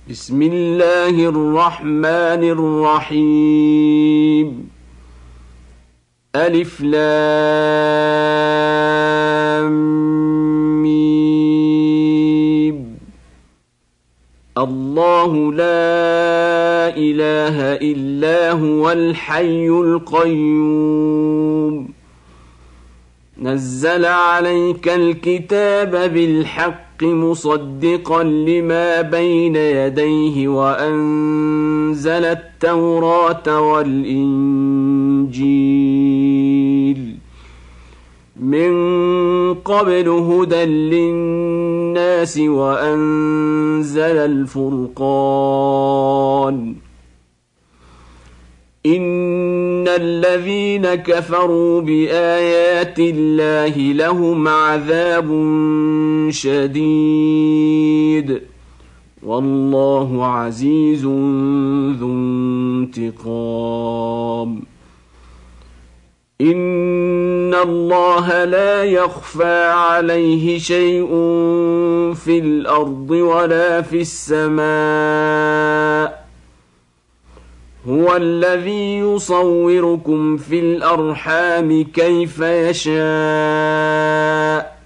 بسم الله الرحمن الرحيم. ألف لام ميم. الله لا إله إلا هو الحي القيوم نزل عليك الكتاب بالحق مصدقا لما بين يديه وأنزل التوراة والإنجيل من قبل هدى للناس وأنزل الفرقان إن الذين كفروا بآيات الله لهم عذاب شديد والله عزيز ذو انتقام. إن الله لا يخفى عليه شيء في الأرض ولا في السماء هو الذي يصوركم في الأرحام كيف يشاء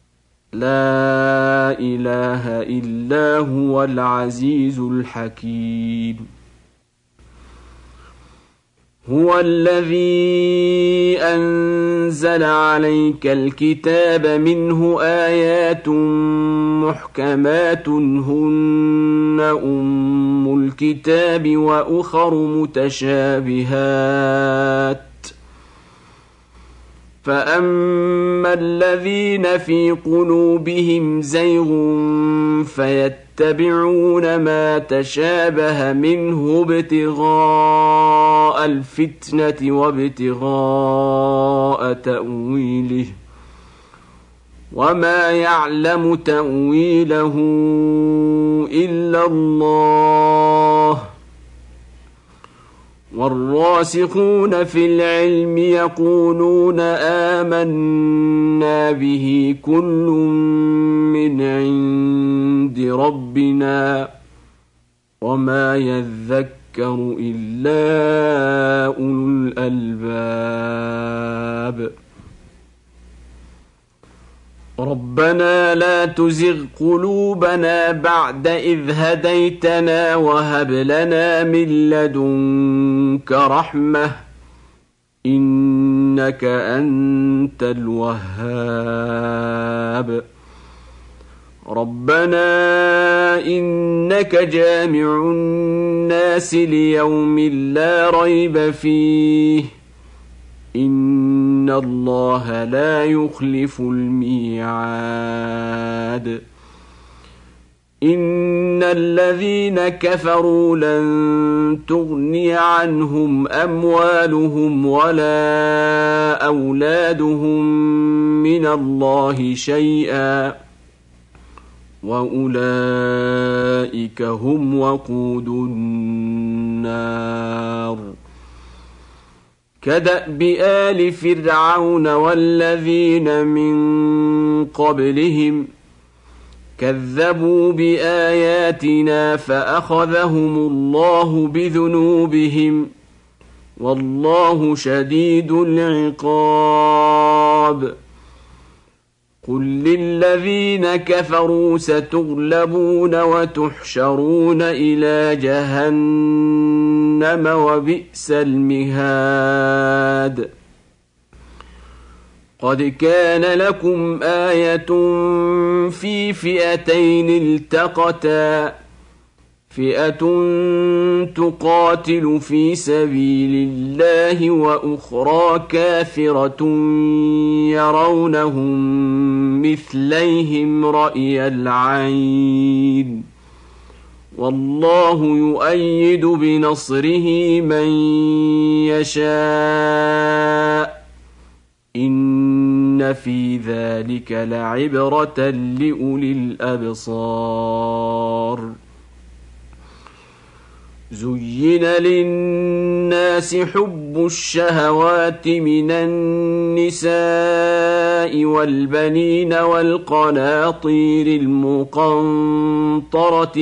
لا إله إلا هو العزيز الحكيم. هو الذي أنزل عليك الكتاب منه آيات محكمات هن أم الكتاب وأخر متشابهات فأما الذين في قلوبهم زيغ فيتبعون ما تشابه منه ابتغاء الفتنة وابتغاء تأويله وما يعلم تأويله إلا الله والراسخون في العلم يقولون آمنا به كل من عند ربنا وما يذكر إلا أولو الألباب. ربنا لا تزغ قلوبنا بعد إذ هديتنا وهب لنا من لدنك رحمة إنك أنت الوهاب. ربنا إنك جامع الناس ليوم لا ريب فيه إن الله لا يخلف الميعاد. إن الذين كفروا لن تغني عنهم أموالهم ولا أولادهم من الله شيئا وأولئك هم وقود النار. كدأب آل فرعون والذين من قبلهم كذبوا بآياتنا فأخذهم الله بذنوبهم والله شديد العقاب. قل للذين كفروا ستغلبون وتحشرون إلى جهنم وبئس المهاد. قد كان لكم آية في فئتين التقتا فئة تقاتل في سبيل الله وأخرى كافرة يرونهم مثليهم رأي العين والله يؤيد بنصره من يشاء إن في ذلك لعبرة لأولي الأبصار. زين للناس الناس حب الشهوات من النساء والبنين والقناطير المقنطرة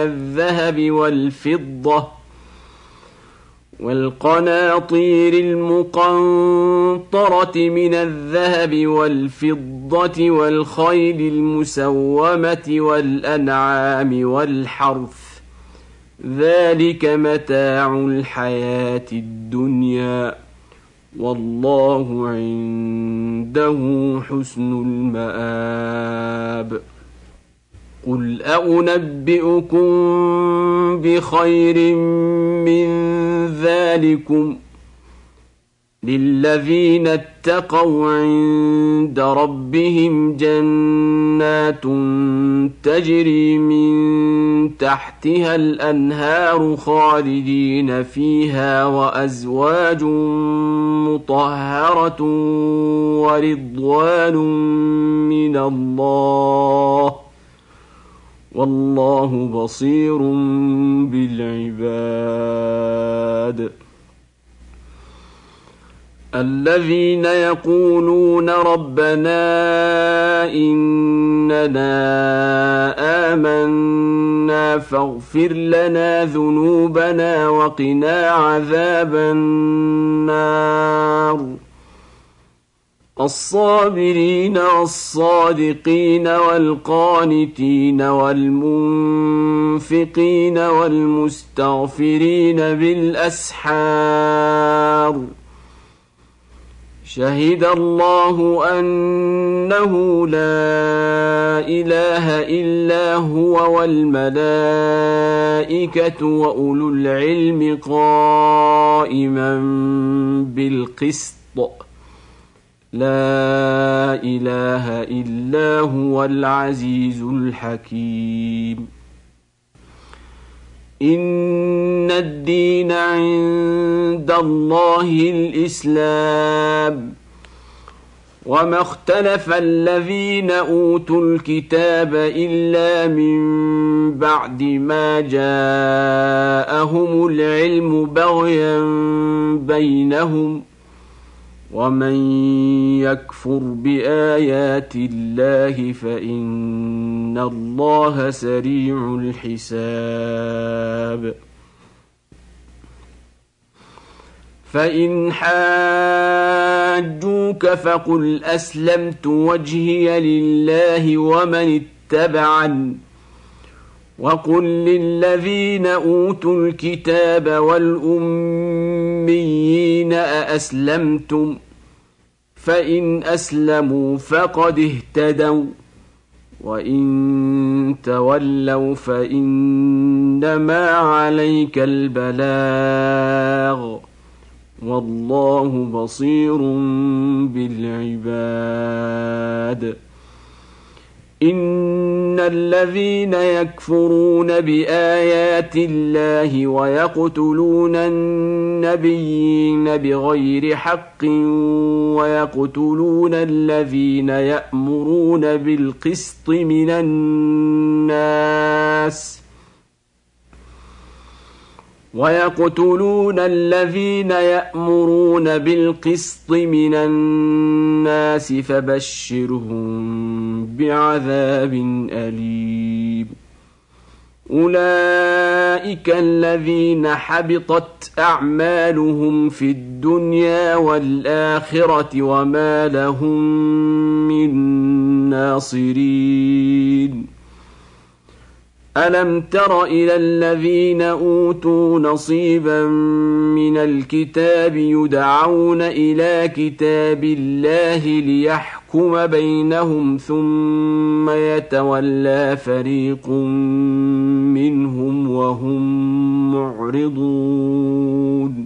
من الذهب والفضة والخيل المسومة والأنعام والحرث، ذلك متاع الحياة الدنيا، والله عنده حسن المآب. قل أنبئكم بخير من ذلكم للذين اتقوا عند ربهم جنات تجري من تحتها الأنهار خالدين فيها وأزواج مطهرة ورضوان من الله، والله بصير بالعباد. الذين يقولون ربنا إننا آمنا فاغفر لنا ذنوبنا وقنا عذاب النار، الصابرين والصادقين والقانتين والمنفقين والمستغفرين بالأسحار، شهد الله أنه لا إله إلا هو والملائكة وأولو العلم قائما بالقسط، لا إله إلا هو العزيز الحكيم. إن الدين عند الله الإسلام، وما اختلف الذين أوتوا الكتاب إلا من بعد ما جاءهم العلم بغيا بينهم، ومن يكفر بآيات الله فإن الله سريع الحساب. فإن حاجوك فقل أسلمت وجهي لله ومن اتبعني، وقل للذين أوتوا الكتاب والأميين أأسلمتم؟ فإن أسلموا فقد اهتدوا، وإن تولوا فإنما عليك البلاغ، والله بصير بالعباد. إن الذين يكفرون بآيات الله ويقتلون النبيين بغير حق ويقتلون الذين يأمرون بالقسط من الناس فبشرهم بعذاب أليم. أولئك الذين حبطت أعمالهم في الدنيا والآخرة وما لهم من ناصرين. ألم تر إلى الذين أوتوا نصيبا من الكتاب يدعون إلى كتاب الله ليحكم بينهم ثم يتولى فريق منهم وهم معرضون.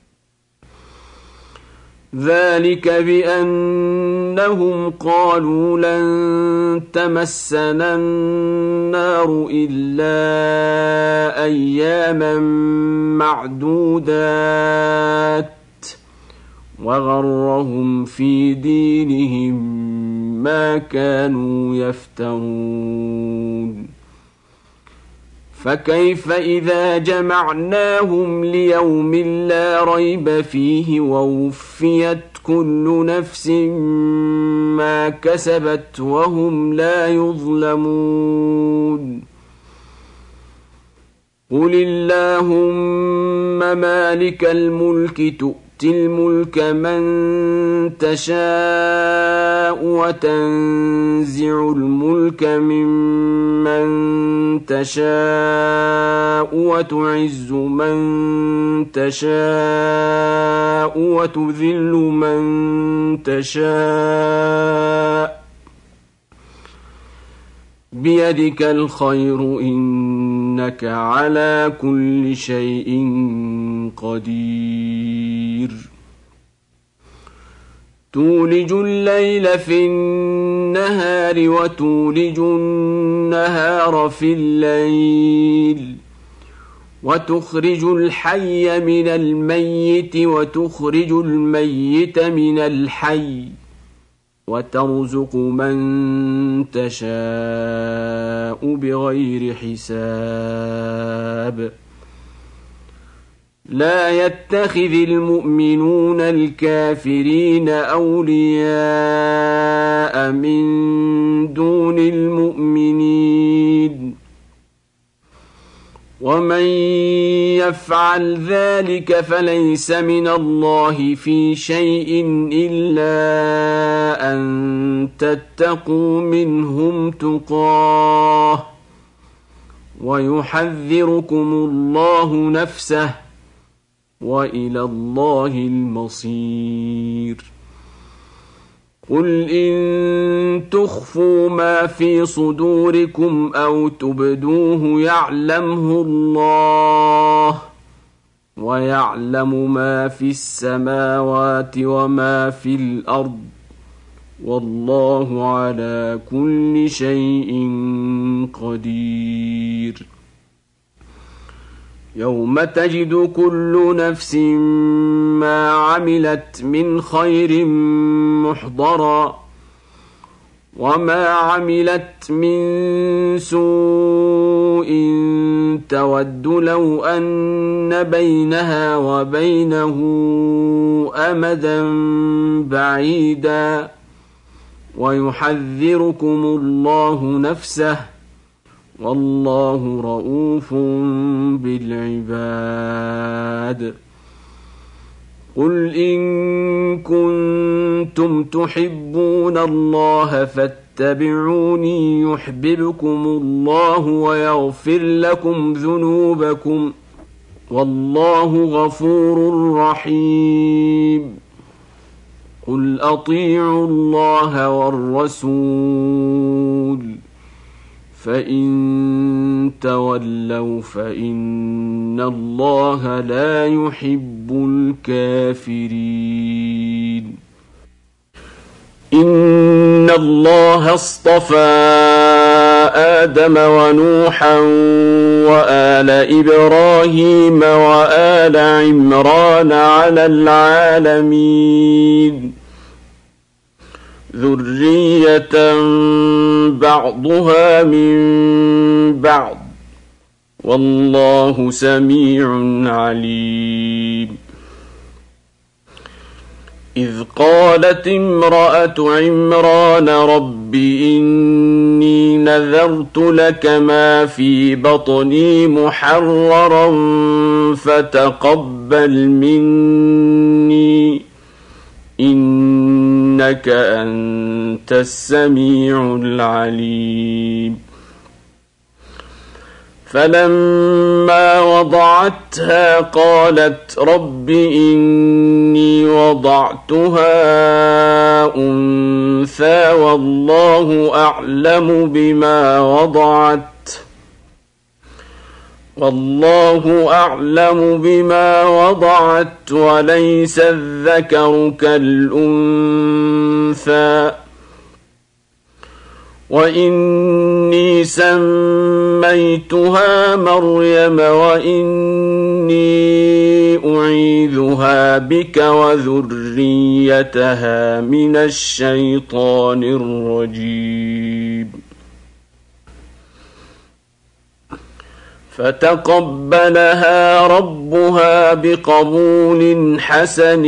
ذلك بأنهم قالوا لن تمسنا النار إلا أياما معدودات وغرهم في دينهم ما كانوا يفترون. فكيف إذا جمعناهم ليوم لا ريب فيه ووفيت كل نفس ما كسبت وهم لا يظلمون قل اللهم مالك الملك تؤتي الملك من تشاء وتنزع الملك ممن تشاء وتعز من تشاء وتذل من تشاء بيدك الخير إنك على كل شيء قدير تولج الليل في النهار وتولج النهار في الليل وتخرج الحي من الميت وتخرج الميت من الحي وترزق من تشاء بغير حساب لا يتخذ المؤمنون الكافرين أولياء من دون المؤمنين ومن يفعل ذلك فليس من الله في شيء إلا أن تتقوا منهم تقاه ويحذركم الله نفسه وإلى الله المصير قل إن تخفوا ما في صدوركم أو تبدوه يعلمه الله ويعلم ما في السماوات وما في الأرض والله على كل شيء قدير يوم تجد كل نفس ما عملت من خير محضرا وما عملت من سوء تود لو أن بينها وبينه أمدا بعيدا ويحذركم الله نفسه والله رؤوف بالعباد قل إن كنتم تحبون الله فاتبعوني يحببكم الله ويغفر لكم ذنوبكم والله غفور رحيم قل أطيعوا الله والرسول فإن تولوا فإن الله لا يحب الكافرين إن الله اصطفى آدم ونوحا وآل إبراهيم وآل عمران على العالمين ذرية بعضها من بعض والله سميع عليم إذ قالت امرأة عمران رب إني نذرت لك ما في بطني محررا فتقبل مني إنك أنت السميع العليم فلما وضعتها قالت رب إني وضعتها أنثى والله أعلم بما وضعت وليس الذكر كالأنثى وإني سميتها مريم وإني أعيذها بك وذريتها من الشيطان الرجيم فتقبلها ربها بقبول حسن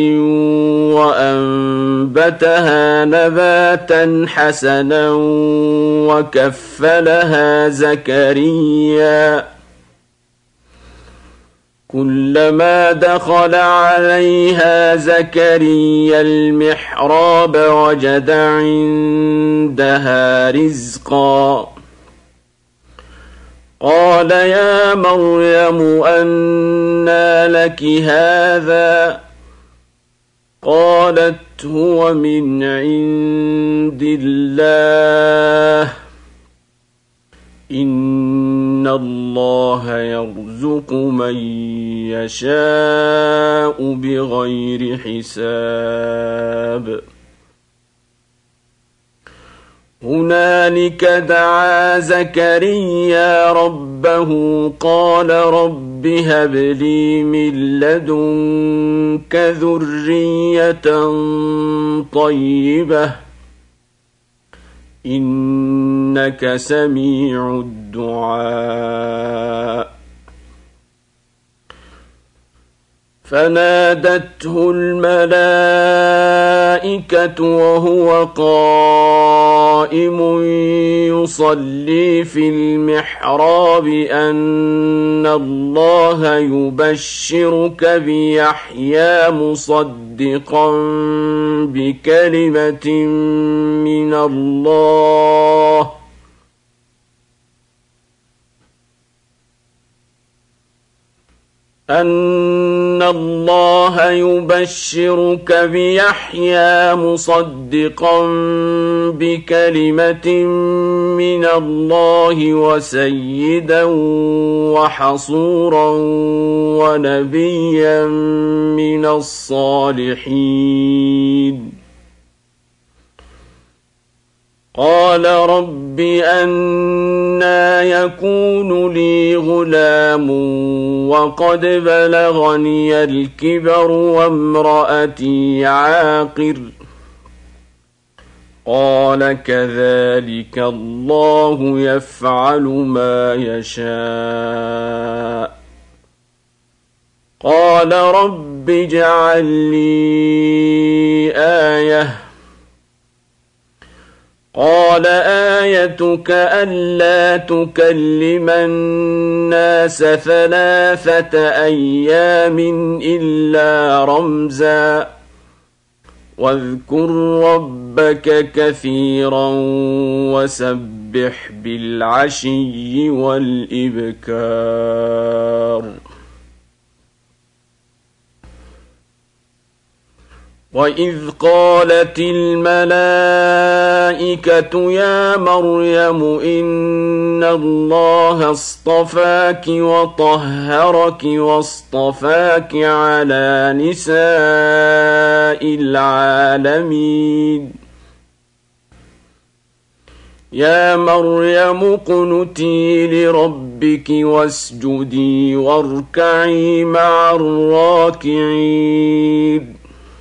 وأنبتها نباتا حسنا وكفلها زكريا كلما دخل عليها زكريا المحراب وجد عندها رزقا قال يا مريم أنى لك هذا قالت هو من عند الله إن الله يرزق من يشاء بغير حساب هنالك دعا زكريا ربه قال رب هب لي من لدنك ذرية طيبة إنك سميع الدعاء فنادته الملائكة وهو قائم يصلي في المحراب أن الله يبشرك بيحيى مصدقا بكلمة من الله أن الله يبشرك بيحيى مصدقا بكلمة من الله وسيدا وحصورا ونبيا من الصالحين قال رب أنى يكون لي غلام وقد بلغني الكبر وامرأتي عاقر قال كذلك الله يفعل ما يشاء قال رب اجعل لي آية قال آيتك ألا تكلم الناس 3 أيام إلا رمزا واذكر ربك كثيرا وسبح بالعشي والإبكار وإذ قالت الملائكة يا مريم إن الله اصطفاك وطهرك واصطفاك على نساء العالمين يا مريم اقنتي لربك واسجدي واركعي مع الراكعين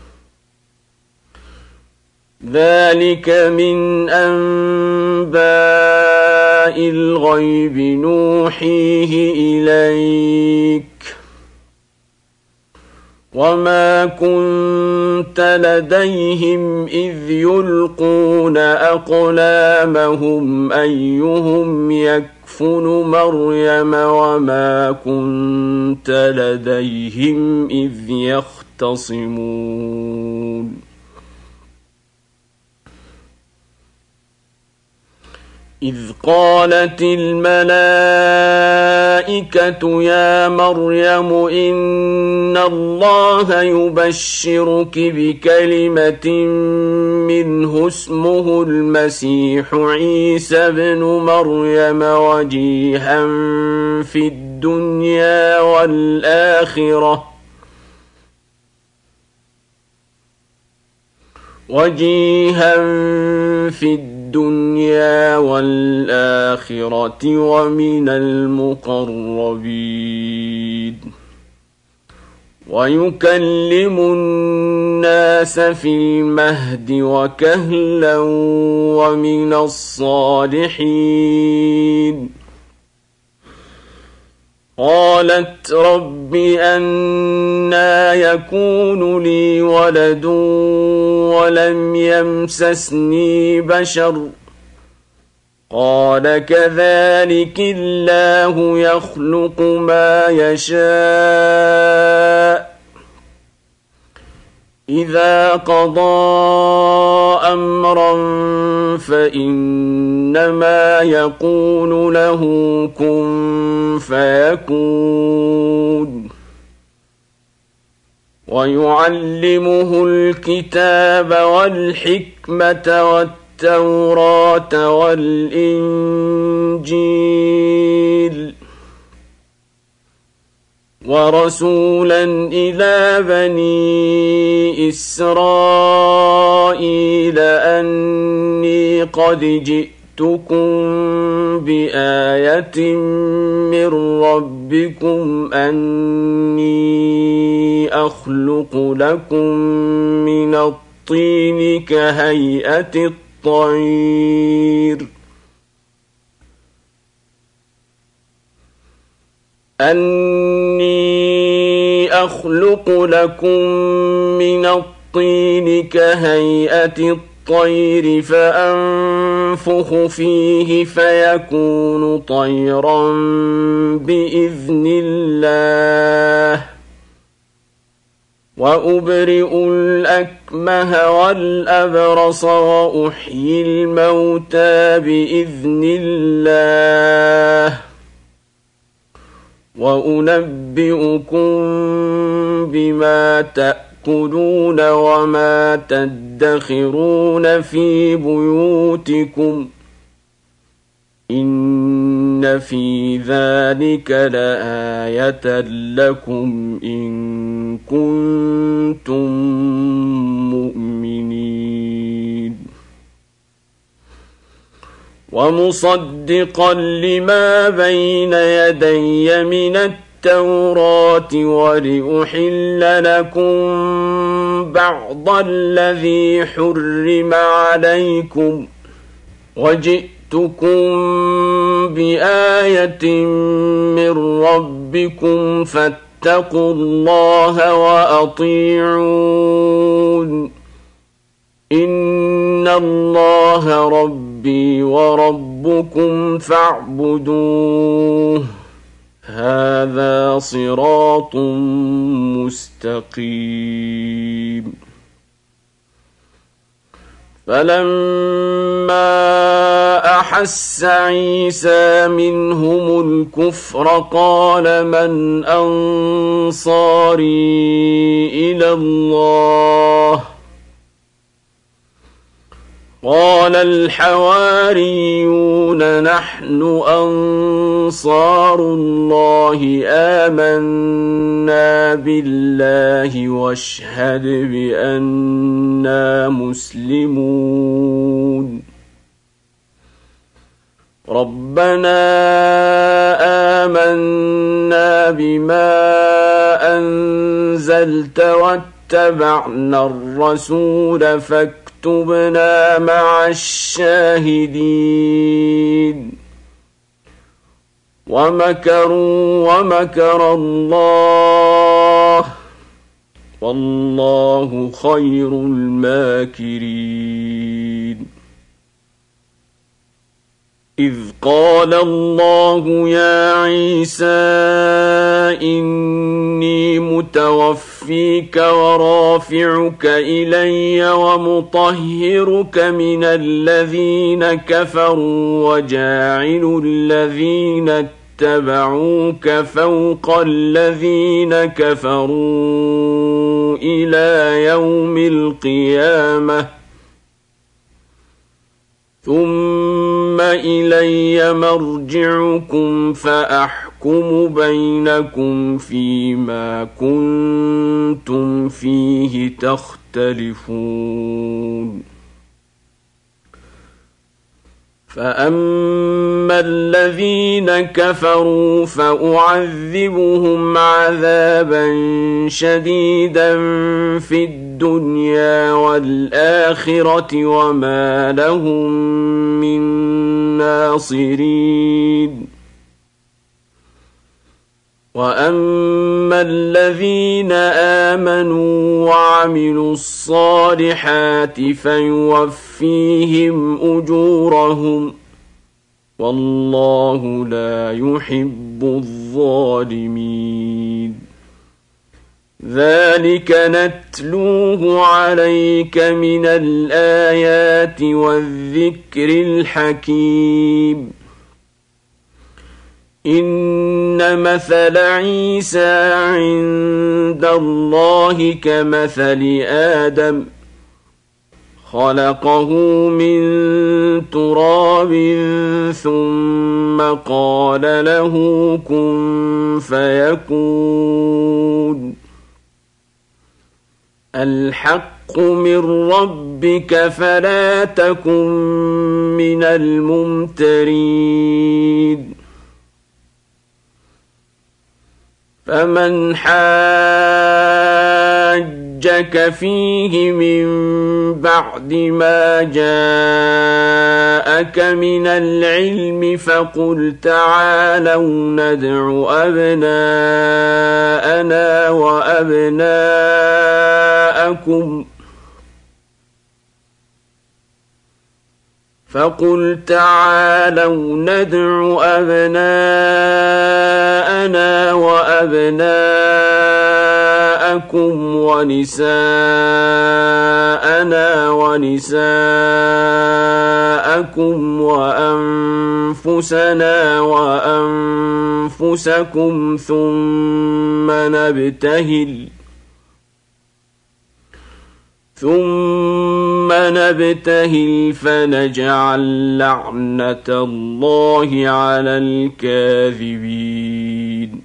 ذلك من أنباء الغيب نوحيه إليك وما كنت لديهم إذ يلقون أقلامهم أيهم يكفل مريم وما كنت لديهم إذ يختصمون إذ قالت الملائكة يا مريم إن الله يبشرك بكلمة منه اسمه المسيح عيسى ابن مريم في الدنيا والآخرة وجيها في الدنيا والآخرة ومن المقربين ويكلم الناس في المهد وكهلا ومن الصالحين قالت رب أنى يكون لي ولد ولم يمسسني بشر قال كذلك الله يخلق ما يشاء إذا قضى أمرا فإنما يقول له كن فيكون ويعلمه الكتاب والحكمة والتوراة والإنجيل ورسولا إلى بني إسرائيل أني قد جئتكم بآية من ربكم أني أخلق لكم من الطين كهيئة الطير فأنفخ فيه فيكون طيرا بإذن الله وأبرئ الأكمه والأبرص وأحيي الموتى بإذن الله وأنبئكم بما تأكلون وما تدخرون في بيوتكم إن في ذلك لآية لكم إن كنتم مؤمنين ومصدقا لما بين يدي من التوراة ولأحل لكم بعض الذي حرم عليكم وجئتكم بآية من ربكم فاتقوا الله وأطيعون إن الله ربي وربكم فاعبدوه هذا صراط مستقيم فلما أحس عيسى منهم الكفر قال من أنصاري إلى الله قال الحواريون نحن أنصار الله آمنا بالله واشهد بأننا مسلمون ربنا آمنا بما أنزلت واتبعنا الرسول فاكتبنا مع الشاهدين ومكروا ومكر الله والله خير الماكرين إذ قال الله يا عيسى إني متوفيك ورافعك إلي ومطهرك من الذين كفروا وجاعل الذين اتبعوك فوق الذين كفروا إلى يوم القيامة ثم إلي مرجعكم فأحكم بينكم فيما كنتم فيه تختلفون فأما الذين كفروا فأعذبهم عذابا شديدا في الدنيا والآخرة وما لهم من ناصرين وأما الذين آمنوا وعملوا الصالحات فيوفيهم أجورهم والله لا يحب الظالمين. ذلك نتلوه عليك من الآيات والذكر الحكيم. إن مثل عيسى عند الله كمثل آدم خلقه من تراب ثم قال له كن فيكون. الحق من ربك فلا تكن من الممترين. فمن حاجك فيه من بعد ما جاءك من العلم فقل تعالوا ندع أبناءنا وأبناءكم ونساءنا ونساءكم وأنفسنا وأنفسكم ثم نبتهل فنجعل لعنة الله على الكاذبين.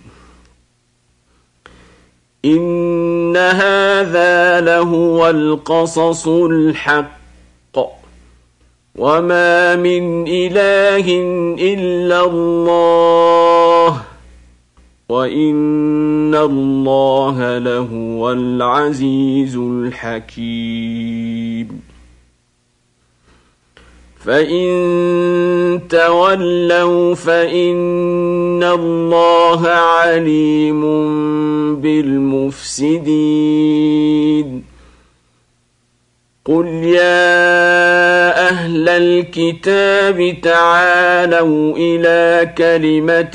إن هذا لهو القصص الحق وما من إله إلا الله وإن الله لهو العزيز الحكيم. فإن تولوا فإن الله عليم بالمفسدين. قل يا أهل الكتاب تعالوا إلى كلمة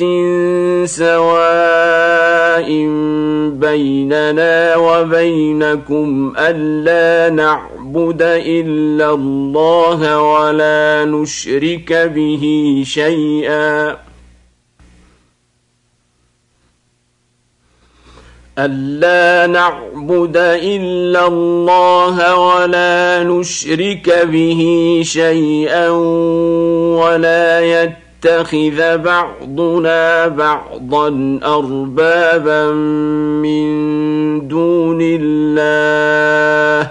سواء بيننا وبينكم ألا نعبد إلا الله ولا نشرك به شيئا ولا يتخذ بعضنا بعضا أربابا من دون الله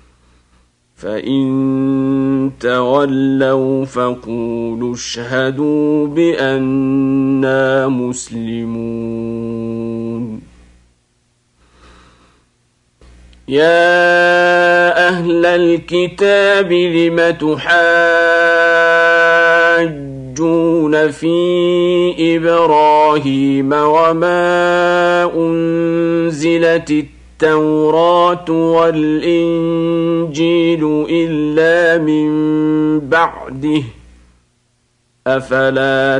فإن تولوا فقولوا اشهدوا بأننا مسلمون. يا أهل الكتاب لم تحاجون في إبراهيم وما أنزلت التوراة والإنجيل إلا من بعده أفلا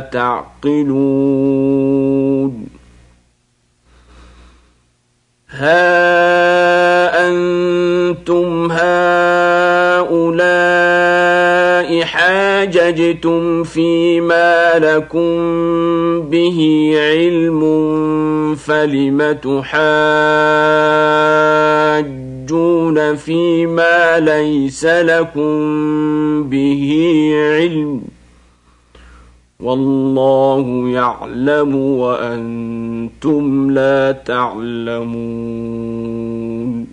تعقلون. ها أنتم هؤلاء حاججتم فيما لكم به علم فلم تحاجون فيما ليس لكم به علم والله يعلم وأنتم لا تعلمون.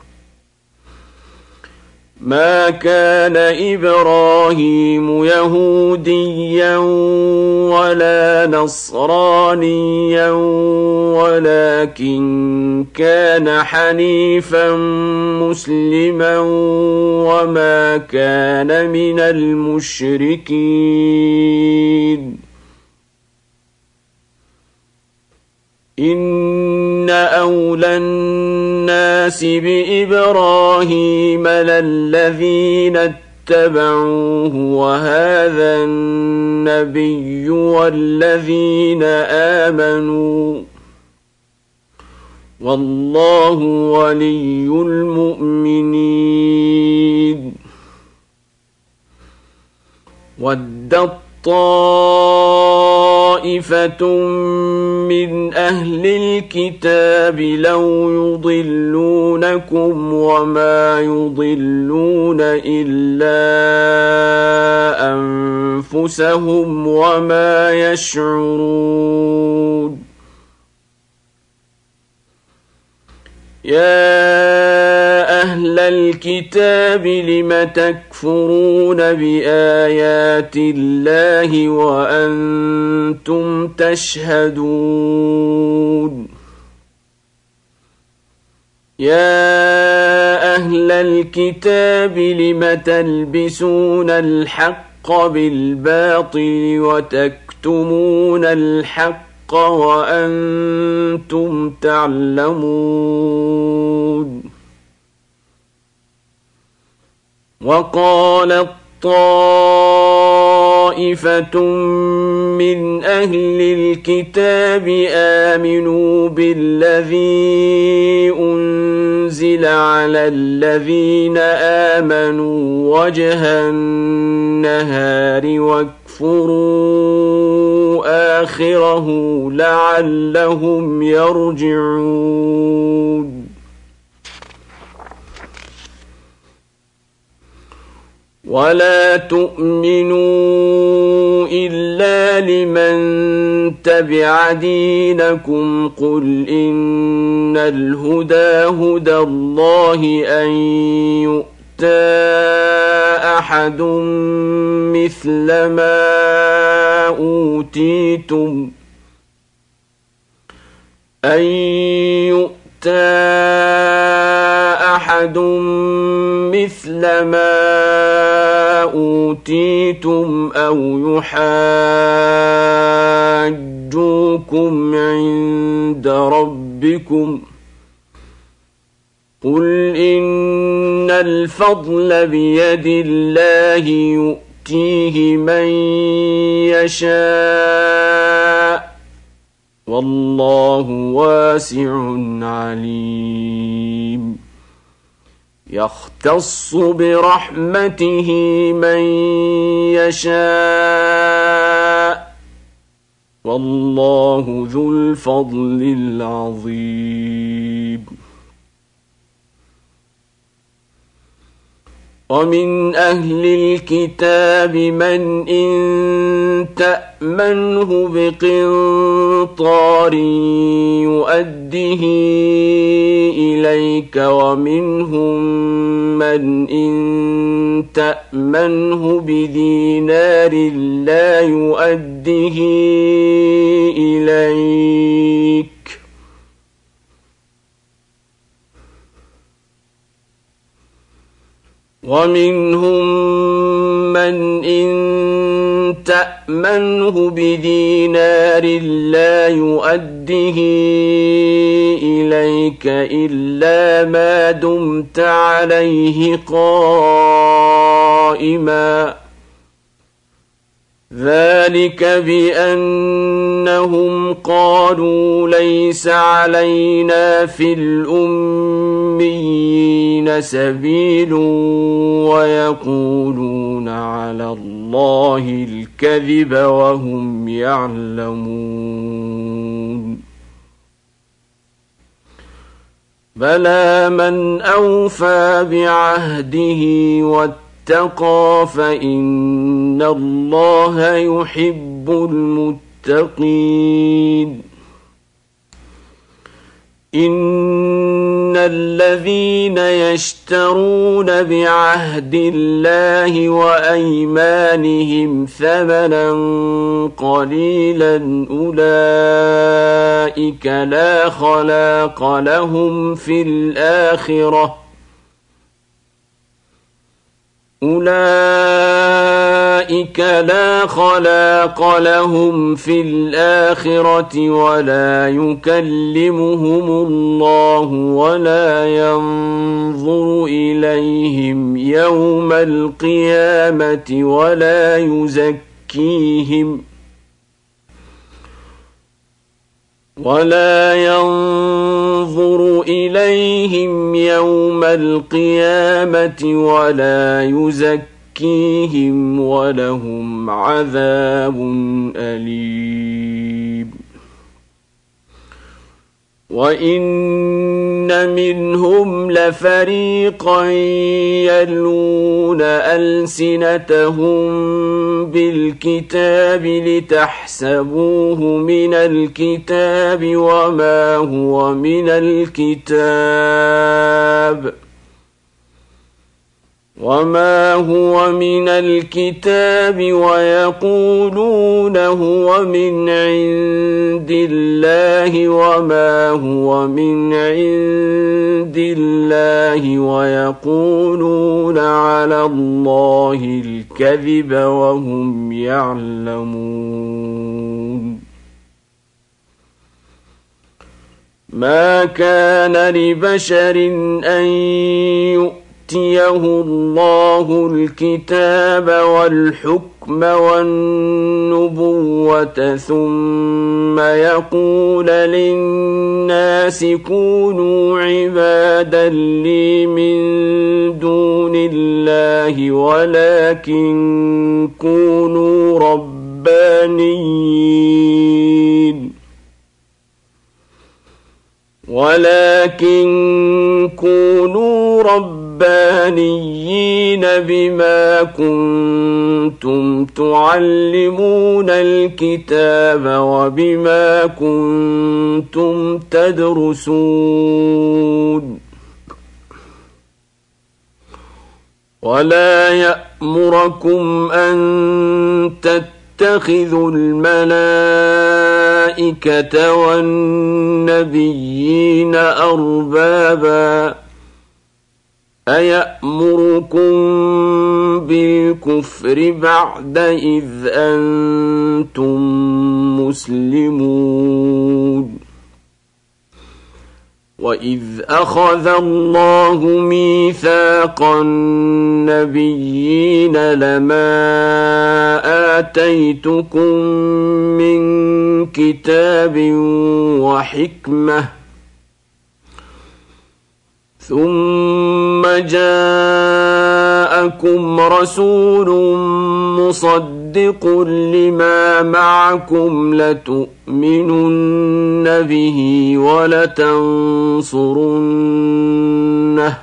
ما كان إبراهيم يهوديا ولا نصرانيا ولكن كان حنيفا مسلما وما كان من المشركين. إن أولى الناس بإبراهيم للذين اتبعوه وهذا النبي والذين آمنوا والله ولي المؤمنين. ودت طائفة من أهل الكتاب لو يضلونكم وما يضلون إلا أنفسهم وما يشعرون. يا أهل الكتاب لم تكفرون بآيات الله وأنتم تشهدون. يا أهل الكتاب لم تلبسون الحق بالباطل وتكتمون الحق وأنتم تعلمون. وقالت طائفة من أهل الكتاب آمنوا بالذي أنزل على الذين آمنوا وجه النهار واكفروا آخره لعلهم يرجعون. ولا تؤمنوا إلا لمن تبع دينكم قل إن الهدى هدى الله أن يؤتى أحد مثل ما أوتيتم أحد مثل ما أوتيتم أو يحاجوكم عند ربكم قل إن الفضل بيد الله يؤتيه من يشاء والله واسع عليم. يختص برحمته من يشاء والله ذو الفضل العظيم. ومن أهل الكتاب من إن تأمنه بقنطار يؤده إليك ومنهم من إن تأمنه بدينار لا يؤده إليك ومنهم من إن تأمنه بدينار لا يؤده إليك إلا ما دمت عليه قائما ذلك بأنهم قالوا ليس علينا في الأميين سبيل ويقولون على الله الكذب وهم يعلمون. بلى من أوفى بعهده واتقى فإن الله يحب المتقين. إن الذين يشترون بعهد الله وأيمانهم ثمنا قليلا أولئك لا خلاق لهم في الآخرة أولئك لا خلاق لهم في الآخرة ولا يكلمهم الله ولا ينظر إليهم يوم القيامة ولا ينظر إليهم يوم القيامة ولا يزكيهم ولهم عذاب أليم. وإن منهم لفريقا يلوون ألسنتهم بالكتاب لتحسبوه من الكتاب وما هو من الكتاب ويقولون هو من عند الله وما هو من عند الله ويقولون على الله الكذب وهم يعلمون. ما كان لبشر أن يؤتيه الله الكتاب والحكم والنبوة ثم يقول للناس كونوا عبادا لي من دون الله ولكن كونوا ربانيين بما كنتم تعلمون الكتاب وبما كنتم تدرسون. ولا يأمركم أن تتخذوا الملائكة والنبيين أربابا أيأمركم بالكفر بعد إذ أنتم مسلمون. وإذ أخذ الله ميثاق النبيين لما آتيتكم من كتاب وحكمة ثم جاءكم رسول مصدق لما معكم لتؤمنن به ولتنصرنه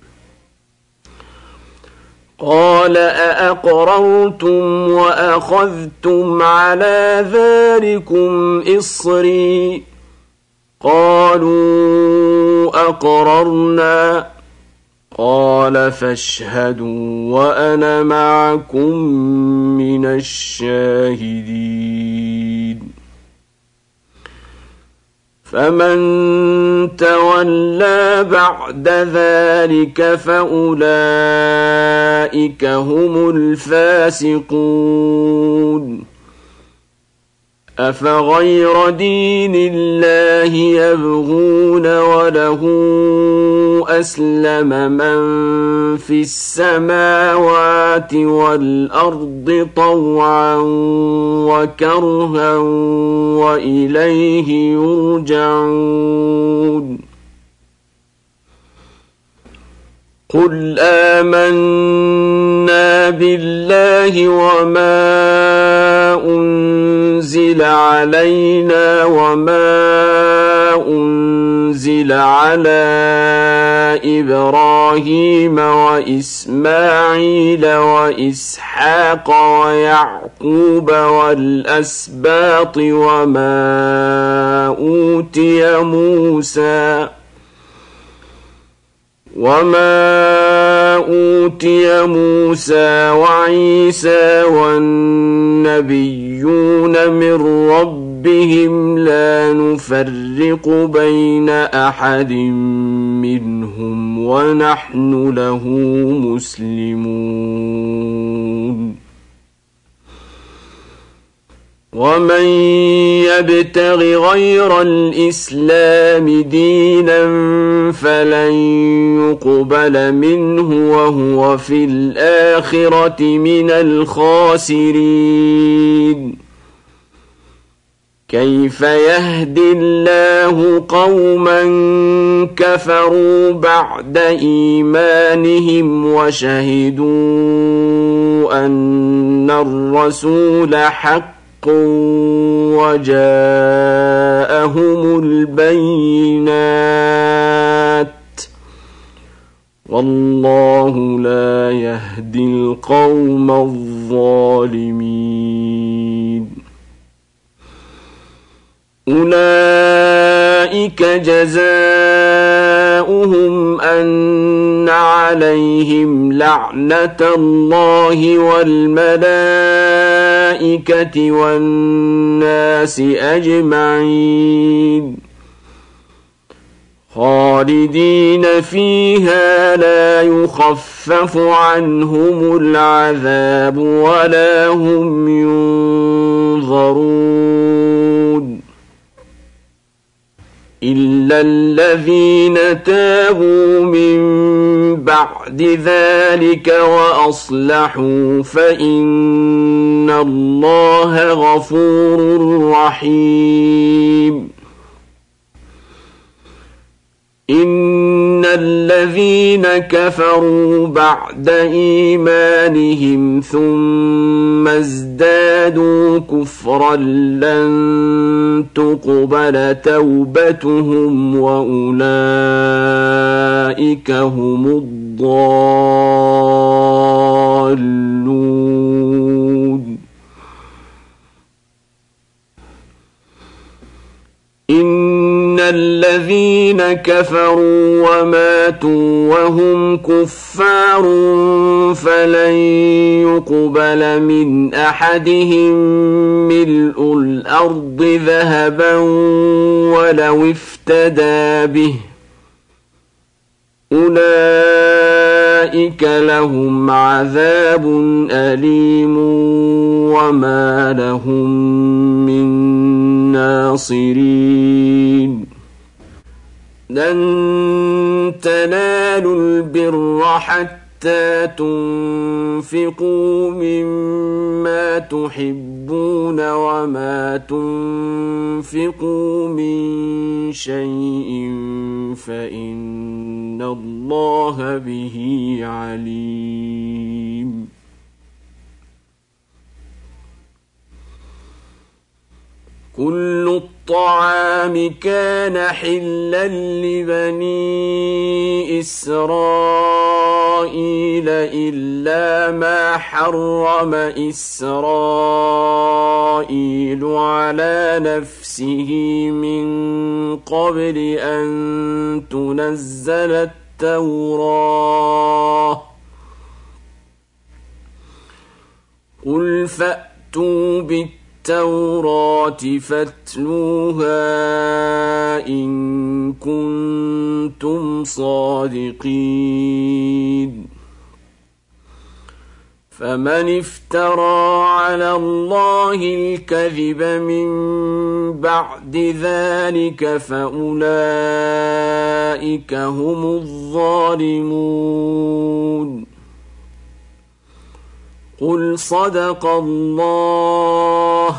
قال أأقررتم وأخذتم على ذلكم إصري قالوا أقررنا قال فاشهدوا وأنا معكم من الشاهدين. فمن تولى بعد ذلك فأولئك هم الفاسقون. أفغير دين الله يبغون وله أسلم من في السماوات والأرض طوعا وكرها وإليه يرجعون. قل آمنا بالله وما أنزل علينا وما أنزل على إبراهيم وإسماعيل وإسحاق ويعقوب والأسباط وما أوتي موسى وعيسى والنبيون من ربهم لا نفرق بين أحد منهم ونحن له مسلمون. ومن يبتغ غير الإسلام دينا فلن يقبل منه وهو في الآخرة من الخاسرين. كيف يهدي الله قوما كفروا بعد إيمانهم وشهدوا أن الرسول حق وجاءهم البينات والله لا يهدي القوم الظالمين. أولئك جزاؤهم أن عليهم لعنة الله والملائكة والناس أجمعين خالدين فيها لا يخفف عنهم العذاب ولا هم ينظرون إلا الذين تابوا من بعد ذلك وأصلحوا فإن الله غفور رحيم. إن الذين كفروا بعد إيمانهم ثم ازدادوا كفرا لن تقبل توبتهم وأولئك هم الضالون. إن الذين كفروا وماتوا وهم كفار فلن يقبل من أحدهم ملء الأرض ذهبا ولو افتدى به أولئك لهم عذاب أليم وما لهم من ناصرين. لن تنالوا البر حتى تنفقوا مما تحبون وما تنفقوا من شيء فإن الله به عليم. كل الطعام كان حلا لبني إسرائيل إلا ما حرم إسرائيل على نفسه من قبل أن تنزل التوراة. قل فأتوا بالتوراة فاتلوها إن كنتم صادقين. فمن افترى على الله الكذب من بعد ذلك فأولئك هم الظالمون. قل صدق الله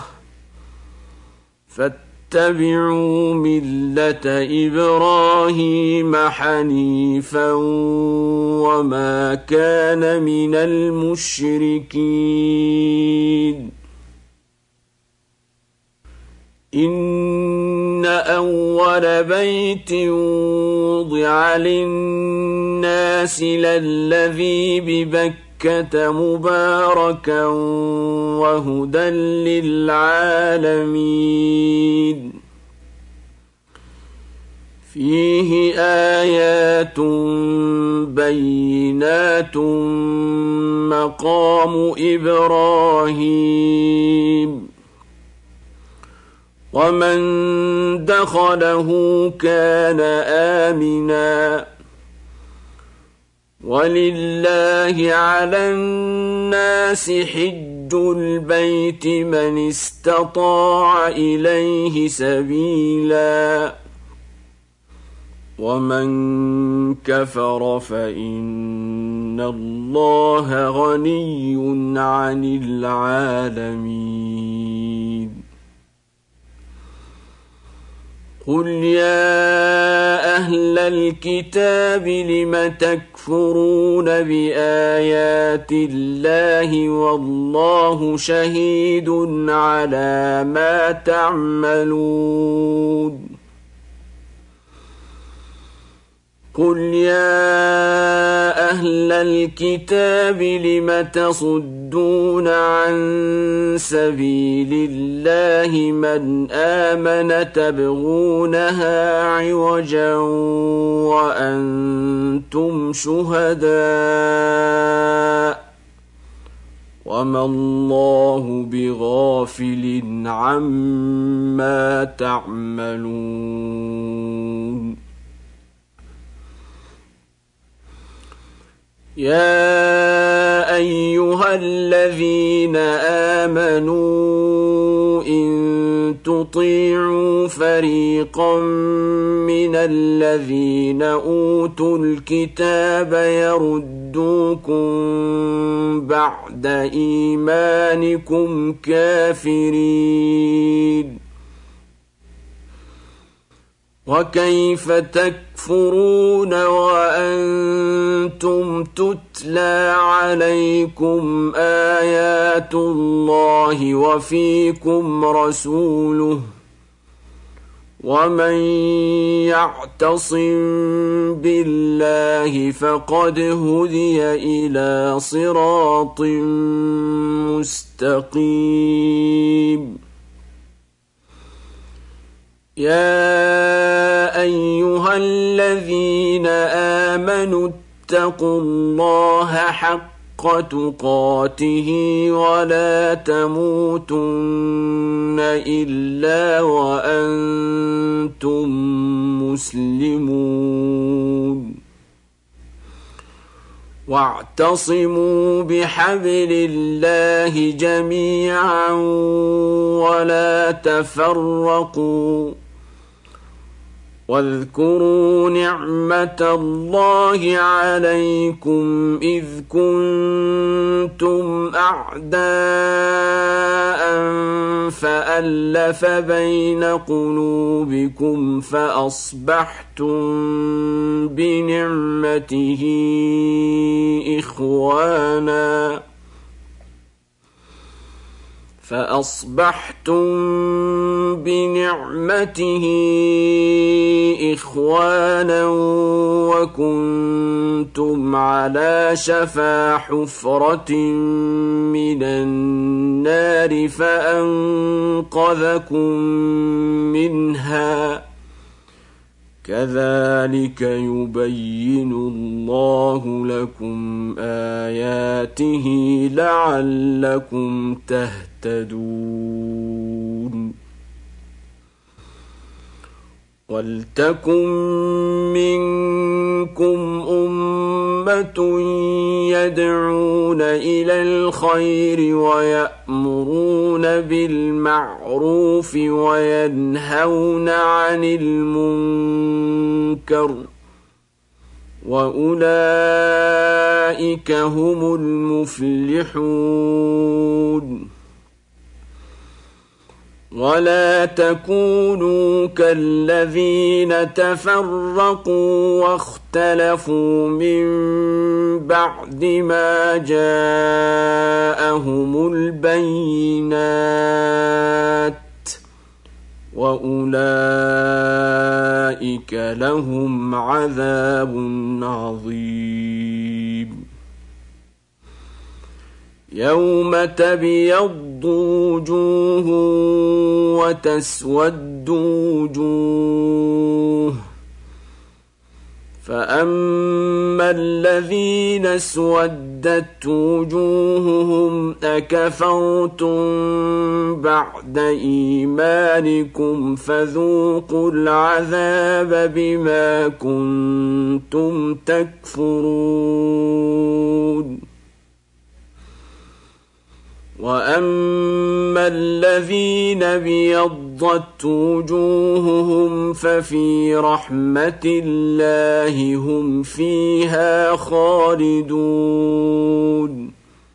فاتبعوا ملة إبراهيم حنيفا وما كان من المشركين. إن أول بيت وضع للناس للذي ببكة مباركا وهدى للعالمين. فيه آيات بينات مقام إبراهيم ومن دخله كان آمنا ولله على الناس حج حج البيت من استطاع إليه سبيلا ومن كفر فإن الله غني عن العالمين قل يا أهل الكتاب لم تكفرون بآيات الله والله شهيد على ما تعملون قل يا أهل الكتاب لم تصدون عن سبيل الله من آمن تبغونها عوجا وأنتم شهداء وما الله بغافل عما تعملون يا أيها الذين آمنوا إن تطيعوا فريقا من الذين أوتوا الكتاب يردوكم بعد إيمانكم كافرين وكيف تكفرون وأنتم تتلى عليكم آيات الله وفيكم رسوله ومن يعتصم بالله فقد هدي إلى صراط مستقيم يا أيها الذين آمنوا اتقوا الله حق تقاته ولا تموتن إلا وأنتم مسلمون واعتصموا بحبل الله جميعا ولا تفرقوا واذكروا نعمة الله عليكم إذ كنتم أعداء فألف بين قلوبكم فأصبحتم بنعمته إخوانا وكنتم على شفا حفرة من النار فأنقذكم منها كذلك يبين الله لكم آياته لعلكم تهتدون ولتكن منكم أمة يدعون إلى الخير ويأمرون بالمعروف وينهون عن المنكر وأولئك هم المفلحون ولا تكونوا كالذين تفرقوا واختلفوا من بعد ما جاءهم البينات وأولئك لهم عذاب عظيم يوم تبيض وجوه وتسود وجوه فأما الذين اسودت وجوههم أكفرتم بعد إيمانكم فذوقوا العذاب بما كنتم تكفرون وأما الذين ابيضت وجوههم ففي رحمة الله هم فيها خالدون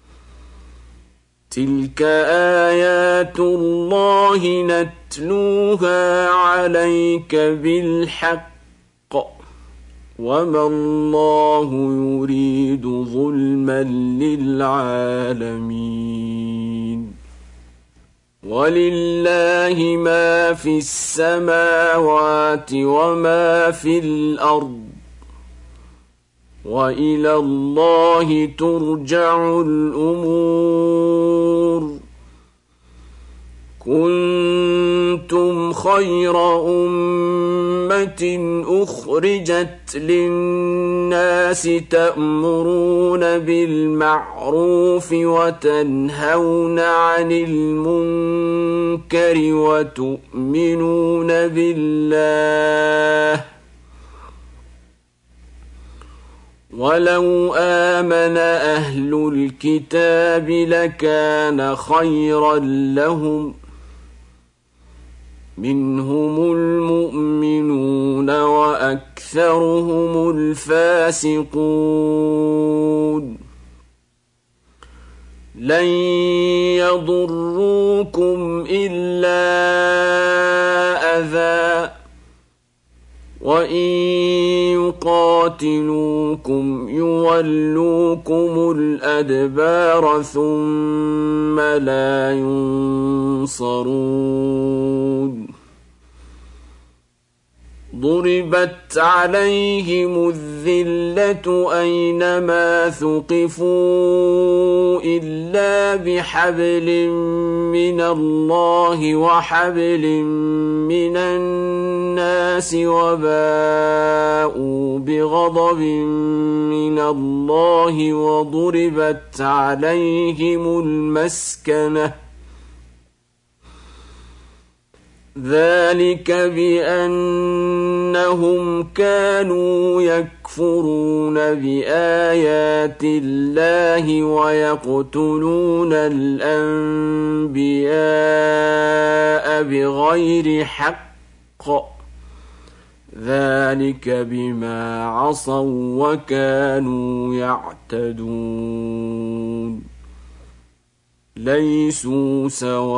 تلك آيات الله نتلوها عليك بالحق وما الله يريد ظلما للعالمين ولله ما في السماوات وما في الأرض وإلى الله ترجع الأمور كنتم خير أمة أخرجت للناس تأمرون بالمعروف وتنهون عن المنكر وتؤمنون بالله ولو آمن أهل الكتاب لكان خيرا لهم منهم المؤمنون وأكثرهم الفاسقون لن يضروكم إلا أذى وإن يقاتلوكم يولوكم الأدبار ثم لا ينصرون ضربت عليهم الذلة أينما ثقفوا إلا بحبل من الله وحبل من الناس وباءوا بغضب من الله وضربت عليهم المسكنة ذلك بأنهم كانوا يكفرون بآيات الله ويقتلون الأنبياء بغير حق ذلك بما عصوا وكانوا يعتدون ليسوا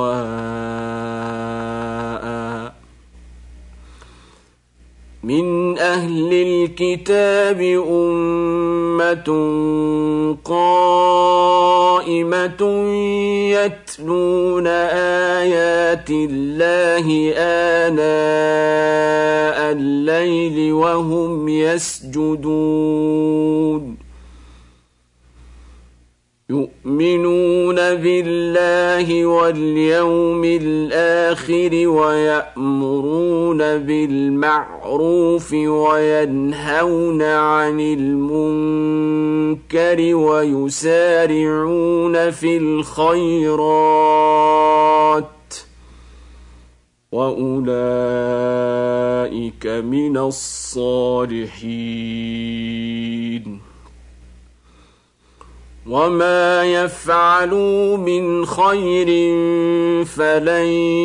سواء من أهل الكتاب أمة قائمة يتلون آيات الله آناء الليل وهم يسجدون يؤمنون بالله واليوم الآخر ويأمرون بالمعروف وينهون عن المنكر ويسارعون في الخيرات وأولئك من الصالحين وما يفعلوا من خير فلن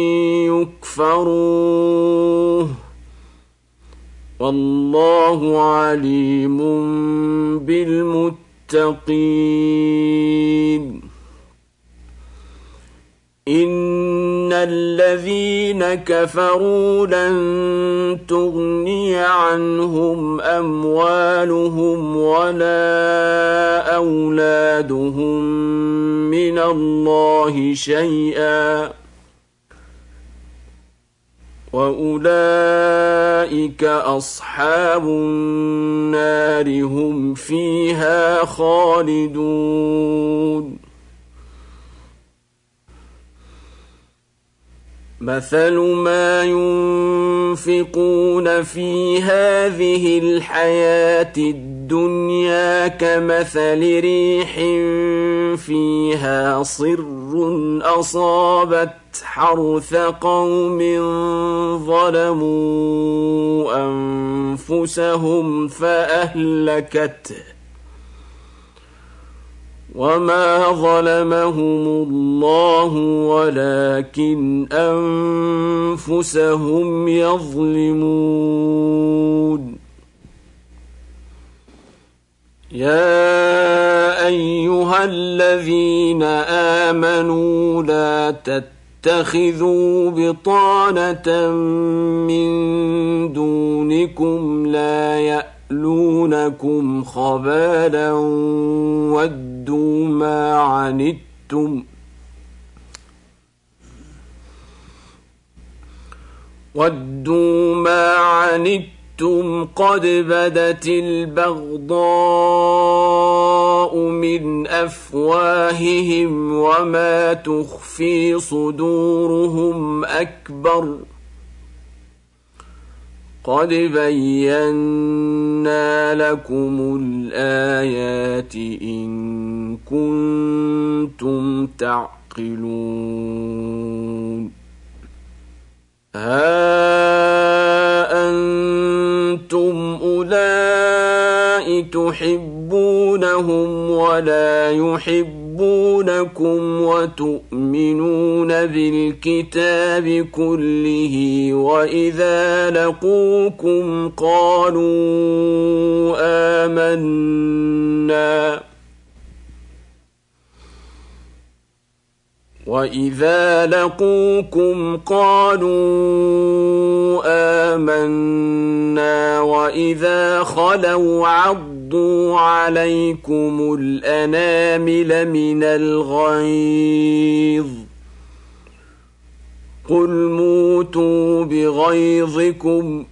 يكفروه والله عليم بالمتقين إن الذين كفروا لن تغني عنهم أموالهم ولا أولادهم من الله شيئا وأولئك أصحاب النار هم فيها خالدون مثل ما ينفقون في هذه الحياة الدنيا كمثل ريح فيها صر أصابت حرث قوم ظلموا أنفسهم فأهلكته وما ظلمهم الله ولكن أنفسهم يظلمون. يا أيها الذين آمنوا لا تتخذوا بطانة من دونكم لا يألونكم خبالا ودوا ما عنتم قد بدت البغضاء من أفواههم وما تخفي صدورهم أكبر قد بينا لكم الآيات إن كنتم تعقلون. ها أنتم أولئك تحبونهم ولا يحبونكم وتؤمنون بالكتاب كله وإذا لقوكم قالوا آمنا وإذا خلوا عضوا عليكم الأنامل من الغيظ قل موتوا بغيظكم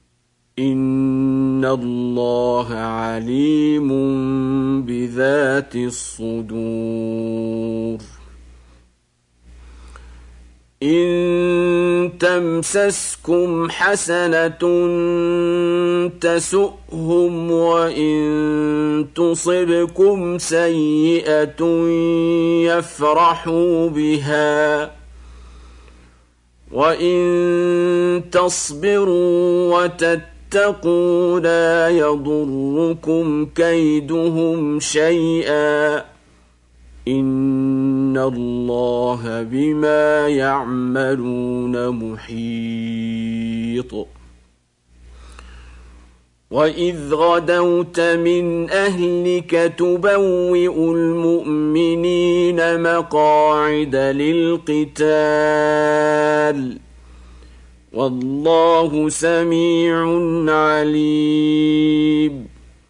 إن الله عليم بذات الصدور. إن تمسسكم حسنة تسؤهم وإن تصبكم سيئة يفرحوا بها وإن تصبروا وتتقوا لا يضركم كيدهم شيئا إن الله بما يعملون محيط. وإذ غدوت من أهلك تبوئ المؤمنين مقاعد للقتال والله سميع عليم.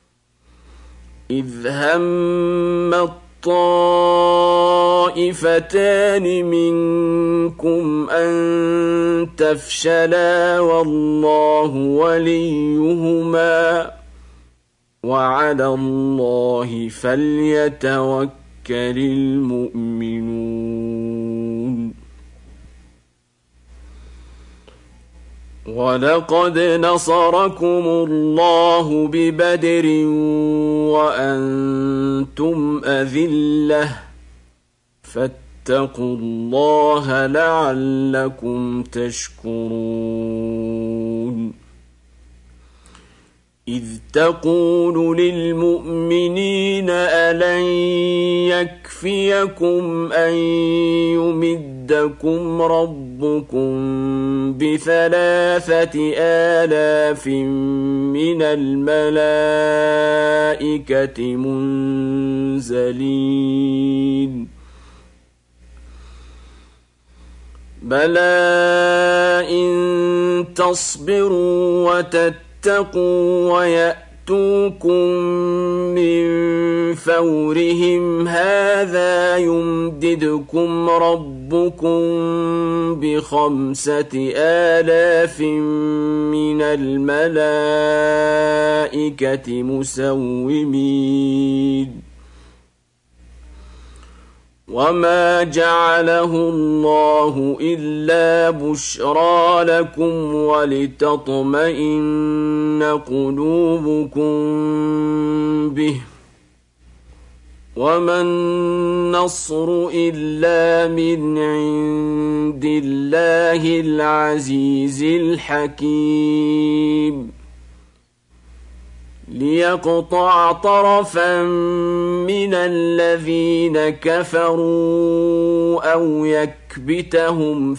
إذ هم طائفتان منكم أن تفشلا والله وليهما وعلى الله فليتوكل المؤمنون. ولقد نصركم الله ببدر وأنتم أذلة فاتقوا الله لعلكم تشكرون. إذ تقول للمؤمنين ألن يكفيكم أن يمدكم ربكم ب3,000 من الملائكة منزلين بلى إن تصبروا وتتقوا ويأتوكم من فورهم هذا يمددكم ربكم ب5,000 من الملائكة مسومين وما جعله الله إلا بشرى لكم ولتطمئن قلوبكم به وما النصر إلا من عند الله العزيز الحكيم. ليقطع طرفا من الذين كفروا أو يكبتهم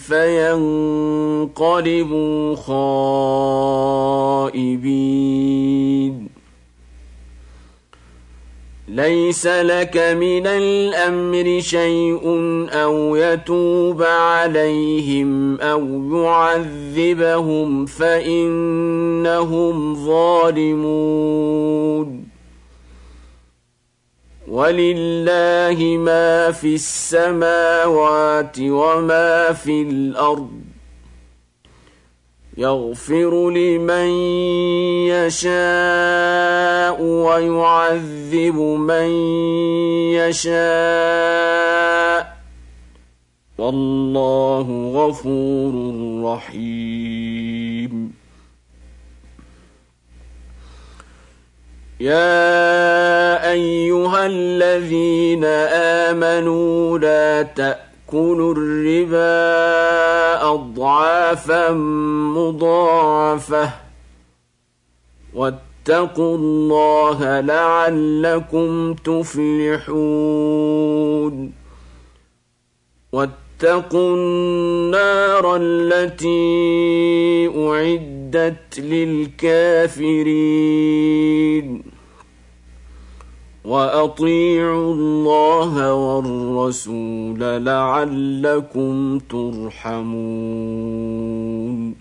فينقلبوا خائبين ليس لك من الأمر شيء أو يتوب عليهم أو يعذبهم فإنهم ظالمون ولله ما في السماوات وما في الأرض يغفر لمن يشاء ويعذب من يشاء والله غفور رحيم يا أيها الذين آمنوا لا تأكلوا الربا أضعافا مضاعفة واتقوا الله لعلكم تفلحون واتقوا النار التي أعدت للكافرين وأطيعوا الله والرسول لعلكم ترحمون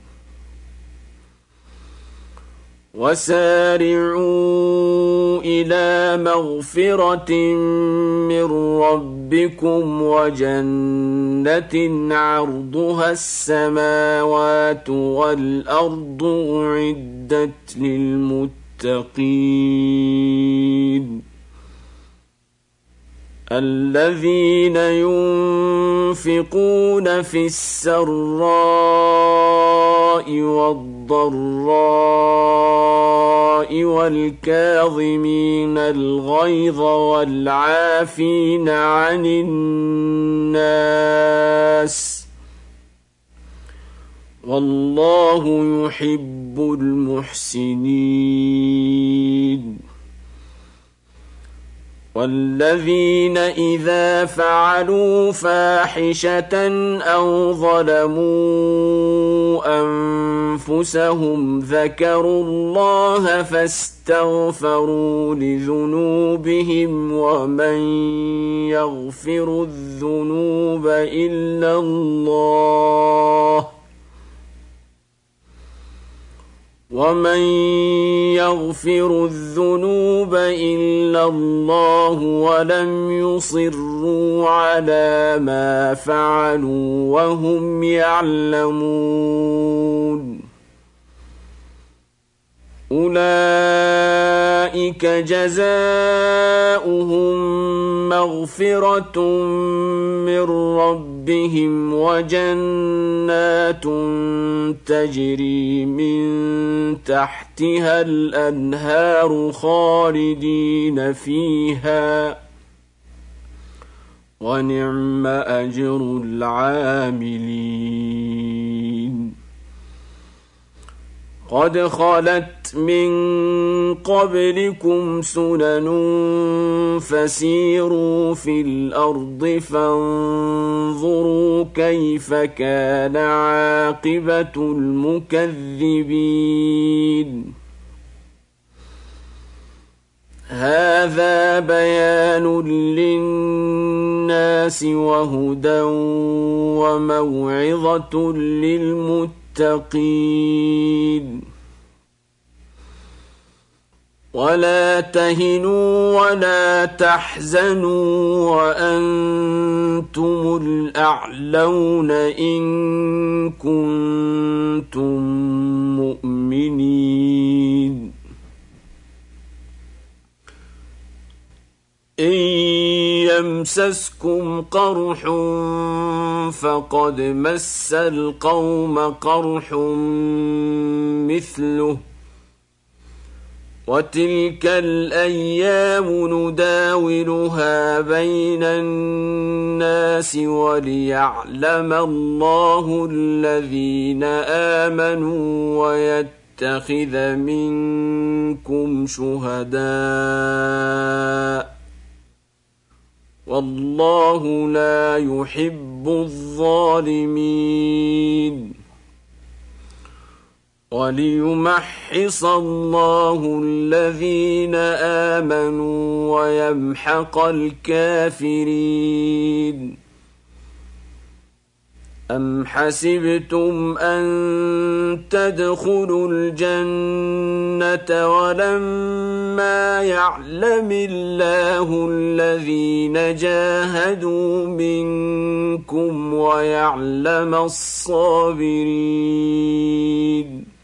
وسارعوا إلى مغفرة من ربكم وجنة عرضها السماوات والأرض أعدت للمتقين الذين ينفقون في السراء والضراء والكاظمين الغيظ والعافين عن الناس والله يحب المحسنين والذين إذا فعلوا فاحشة أو ظلموا أنفسهم ذكروا الله فاستغفروا لذنوبهم ومن يغفر الذنوب إلا الله ولم يصروا على ما فعلوا وهم يعلمون أولئك جزاؤهم مغفرة من ربهم وجنات تجري من تحتها الأنهار خالدين فيها ونعم أجر العاملين قد خلت من قبلكم سنن فسيروا في الأرض فانظروا كيف كان عاقبة المكذبين هذا بيان للناس وهدى وموعظة للمتقين ولا تهنوا ولا تحزنوا وأنتم الأعلون إن كنتم مؤمنين إن يمسسكم قرح فقد مس القوم قرح مثله وتلك الأيام نداولها بين الناس وليعلم الله الذين آمنوا ويتخذ منكم كنتم شهداء والله لا يحب الظالمين وليمحص الله الذين آمنوا ويمحق الكافرين أم حسبتم أن تدخلوا الجنة ولما يعلم الله الذين جاهدوا منكم ويعلم الصابرين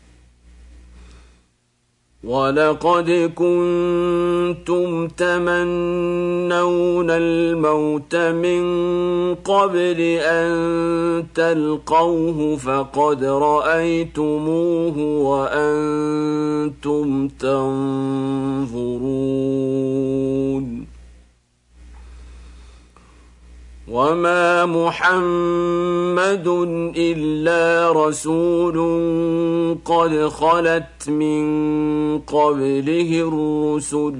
ولقد كنتم تمنون الموت من قبل أن تلقوه فقد رأيتموه وأنتم تنظرون وما محمد إلا رسول قد خلت من قبله الرسل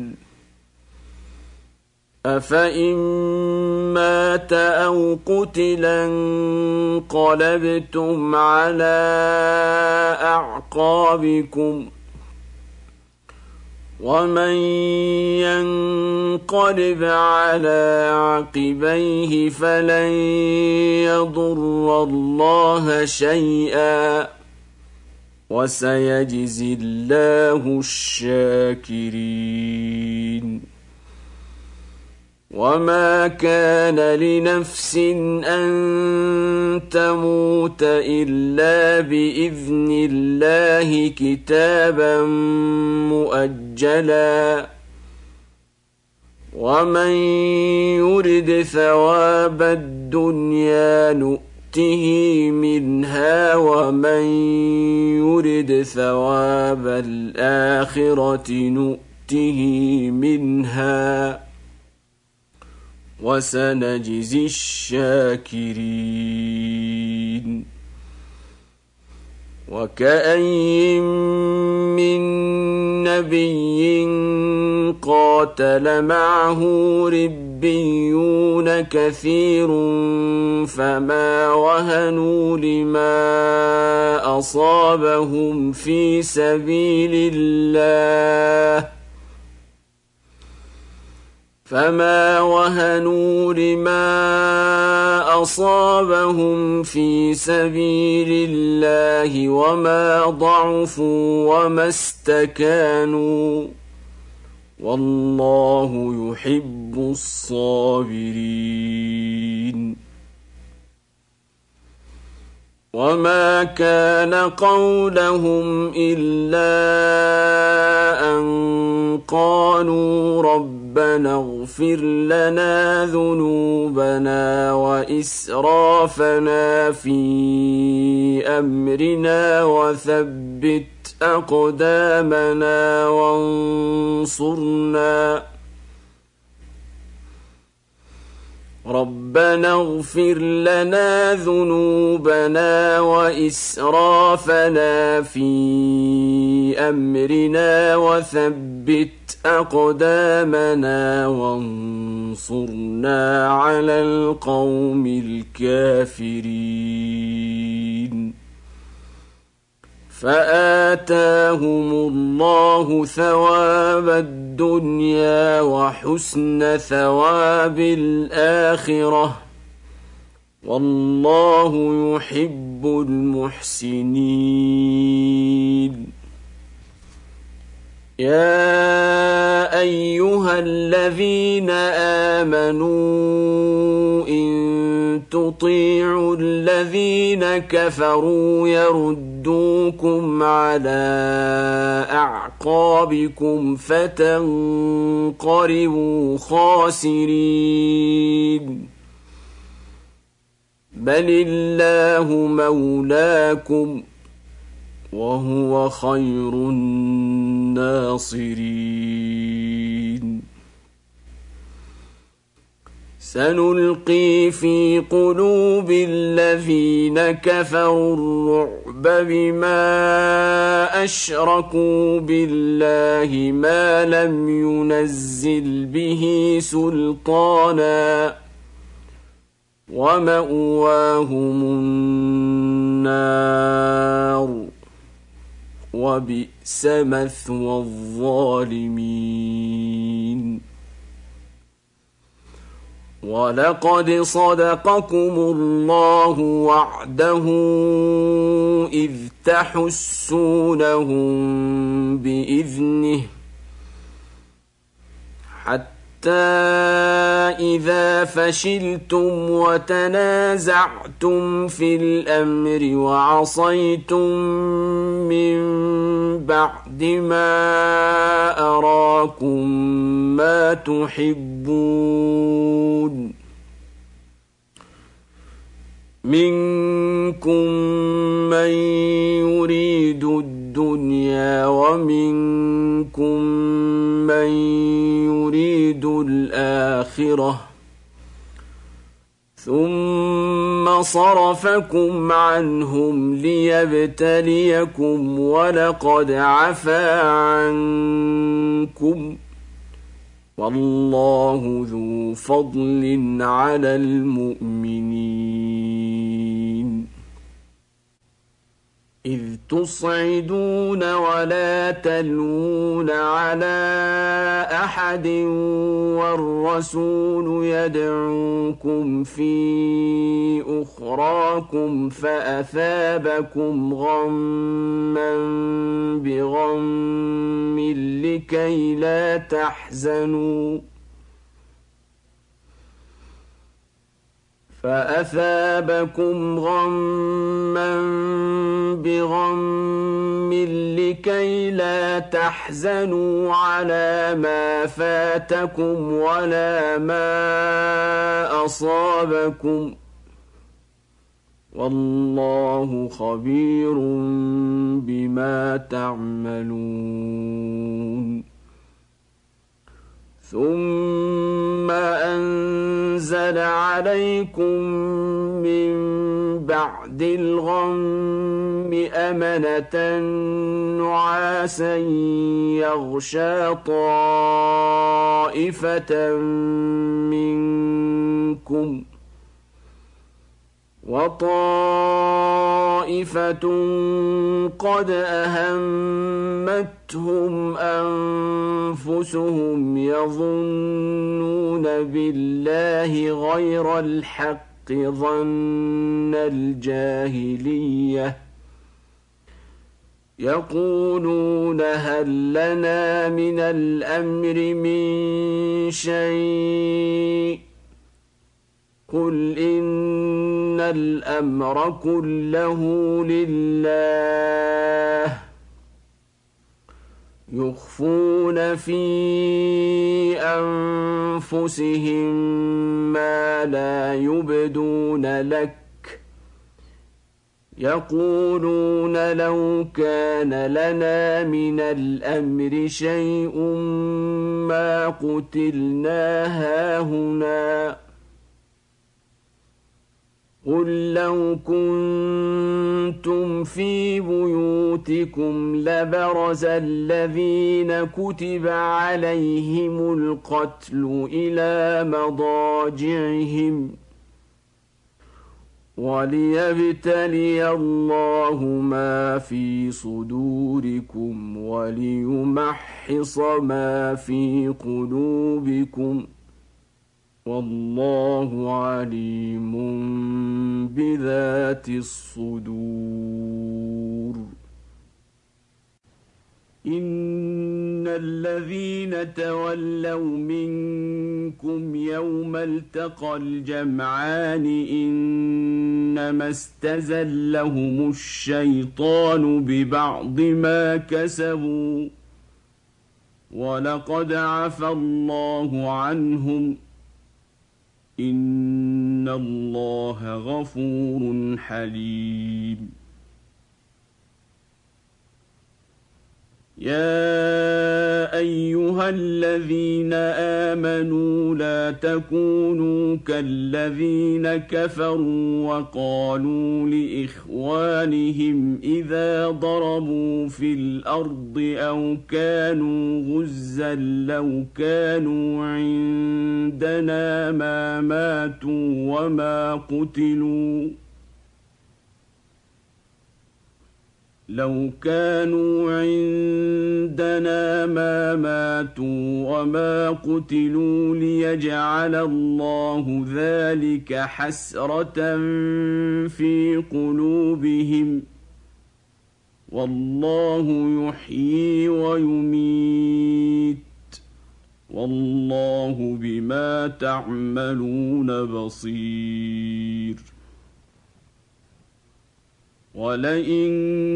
أفإن مات أو قتلا انقلبتم على أعقابكم ومن ينقلب على عقبيه فلن يضر الله شيئا وسيجزي الله الشاكرين وما كان لنفس أن تموت إلا بإذن الله كتابا مؤجلا ومن يرد ثواب الدنيا نؤته منها ومن يرد ثواب الآخرة نؤته منها وسنجزي الشاكرين وكأين من نبي قاتل معه ربيون كثير فما وهنوا لما أصابهم في سبيل الله وما ضعفوا وما استكانوا والله يحب الصابرين وما كان قولهم إلا أن قالوا ربنا اغفر لنا ذنوبنا وإسرافنا في أمرنا وثبت أقدامنا ربنا اغفر لنا ذنوبنا وإسرافنا في أمرنا وثبت أقدامنا وانصرنا على القوم الكافرين فآتاهم الله ثواب الدنيا وحسن ثواب الآخرة والله يحب المحسنين يا أيها الذين آمنوا إن تطيعوا الذين كفروا يردوكم على أعقابكم فتنقلبوا خاسرين بل الله مولاكم وهو خير الناصرين سنلقي في قلوب الذين كفروا الرعب بما أشركوا بالله ما لم ينزل به سلطانا ومأواهم النار وبئس مثوى الظالمين ولقد صدقكم الله وعده إذ تحسونهم بإذنه حتى إذا فشلتم وتنازعتم في الأمر وعصيتم من بعد ما أراكم ما تحبون منكم من يريد الدنيا ومنكم من يريد الآخرة ثم صرفكم عنهم ليبتليكم ولقد عفا عنكم والله ذو فضل على المؤمنين إذ تصعدون ولا تلوون على أحد والرسول يدعوكم في أخراكم فأثابكم غما بغم لكي لا تحزنوا فأثابكم غما بغم لكي لا تحزنوا على ما فاتكم ولا ما أصابكم والله خبير بما تعملون ثم أنزل عليكم من بعد الغم أمنة نعاسا يغشى طائفة منكم وطائفة قد أهمتهم أنفسهم يظنون بالله غير الحق ظن الجاهلية يقولون هل لنا من الأمر من شيء قل إن الأمر كله لله يخفون في أنفسهم ما لا يبدون لك يقولون لو كان لنا من الأمر شيء ما قتلنا هاهنا قل لو كنتم في بيوتكم لبرز الذين كتب عليهم القتل إلى مضاجعهم وليبتلي الله ما في صدوركم وليمحص ما في قلوبكم والله عليم بذات الصدور إن الذين تولوا منكم يوم التقى الجمعان إنما استزلهم الشيطان ببعض ما كسبوا ولقد عفى الله عنهم إن الله غفور حليم يا أيها أيها الذين آمنوا لا تكونوا كالذين كفروا وقالوا لإخوانهم إذا ضربوا في الأرض أو كانوا غزا لو كانوا عندنا ما ماتوا وما قتلوا وما قتلوا ليجعل الله ذلك حسرة في قلوبهم والله يحيي ويميت والله بما تعملون بصير ولئن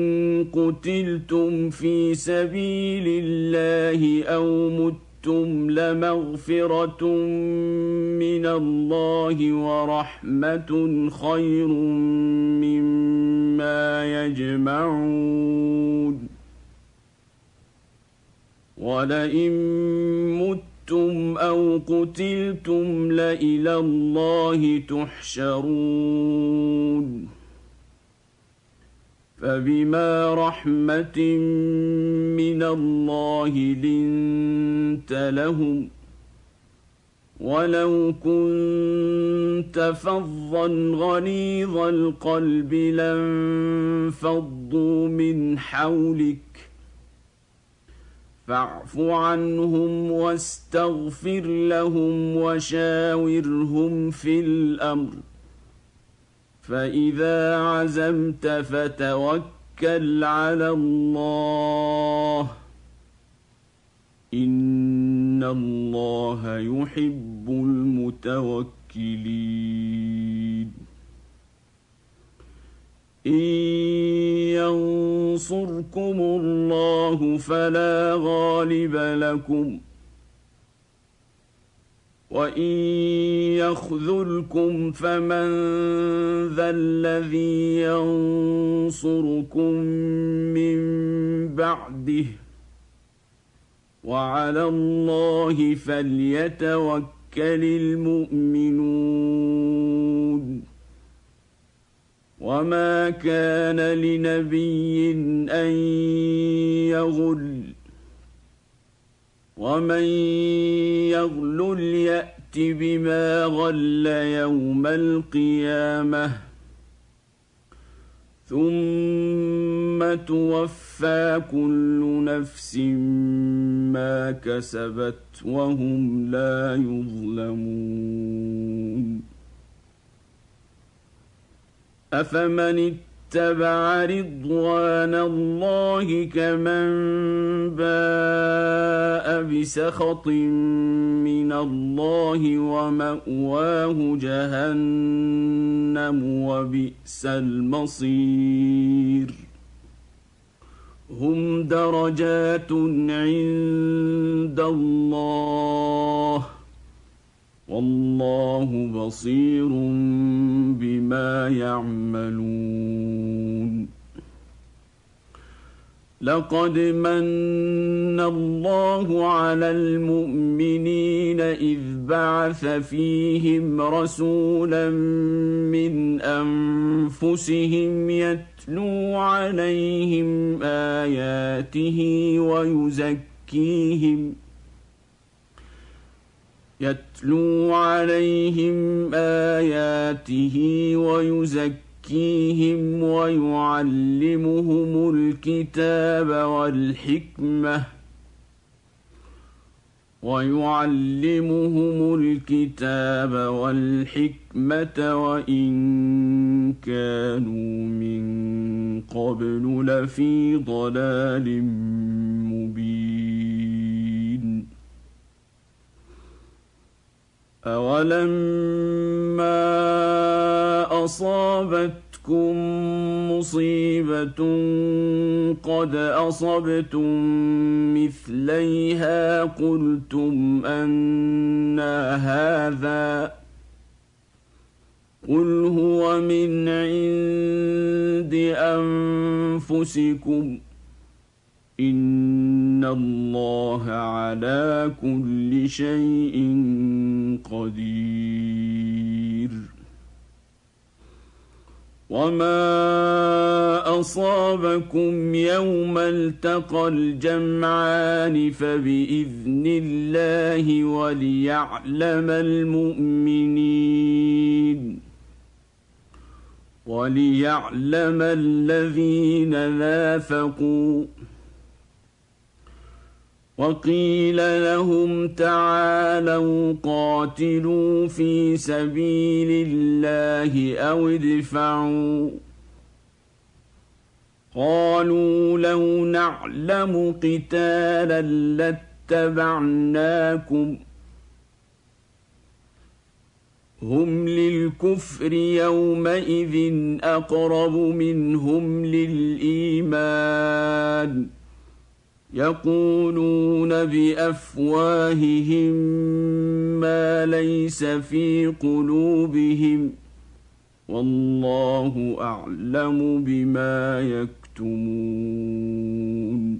قتلتم في سبيل الله أو متم لمغفرة من الله ورحمة خير مما يجمعون ولئن متم أو قتلتم لإلى الله تحشرون فبما رحمة من الله لنت لهم ولو كنت فظا غليظ القلب لانفضوا من حولك فاعف عنهم واستغفر لهم وشاورهم في الأمر فإذا عزمت فتوكل على الله إن الله يحب المتوكلين إن ينصركم الله فلا غالب لكم وإن يخذلكم فمن ذا الذي ينصركم من بعده وعلى الله فليتوكل المؤمنون وما كان لنبي أن يغل ومن يغلل يأت بما غل يوم القيامة ثم توفى كل نفس ما كسبت وهم لا يظلمون أفمن اتبع رضوان الله كمن باء بسخط من الله ومأواه جهنم وبئس المصير هم درجات عند الله والله بصير بما يعملون لقد من الله على المؤمنين إذ بعث فيهم رسولا من أنفسهم يتلو عليهم آياته ويزكيهم ويعلمهم الكتاب والحكمة وإن كانوا من قبل لفي ضلال مبين أولما أصابتكم مصيبة قد أصبتم مثليها قلتم أنى هذا قل هو من عند أنفسكم إن الله على كل شيء قدير. وما أصابكم يوم التقى الجمعان فبإذن الله وليعلم الذين نافقوا. وقيل لهم تعالوا قاتلوا في سبيل الله أو ادفعوا. قالوا لو نعلم قتالا لاتبعناكم. هم للكفر يومئذ أقرب منهم للإيمان يقولون بأفواههم ما ليس في قلوبهم والله أعلم بما يكتمون.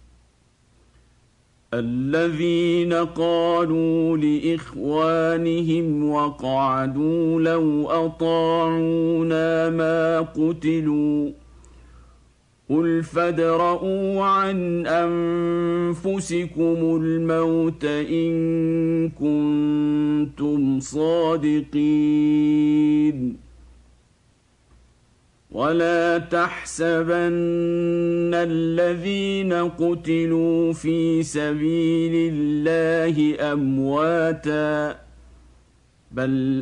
الذين قالوا لإخوانهم وقعدوا لو أطاعونا ما قتلوا قل فادرءوا عن أنفسكم الموت إن كنتم صادقين. ولا تحسبن الذين قتلوا في سبيل الله أمواتا بل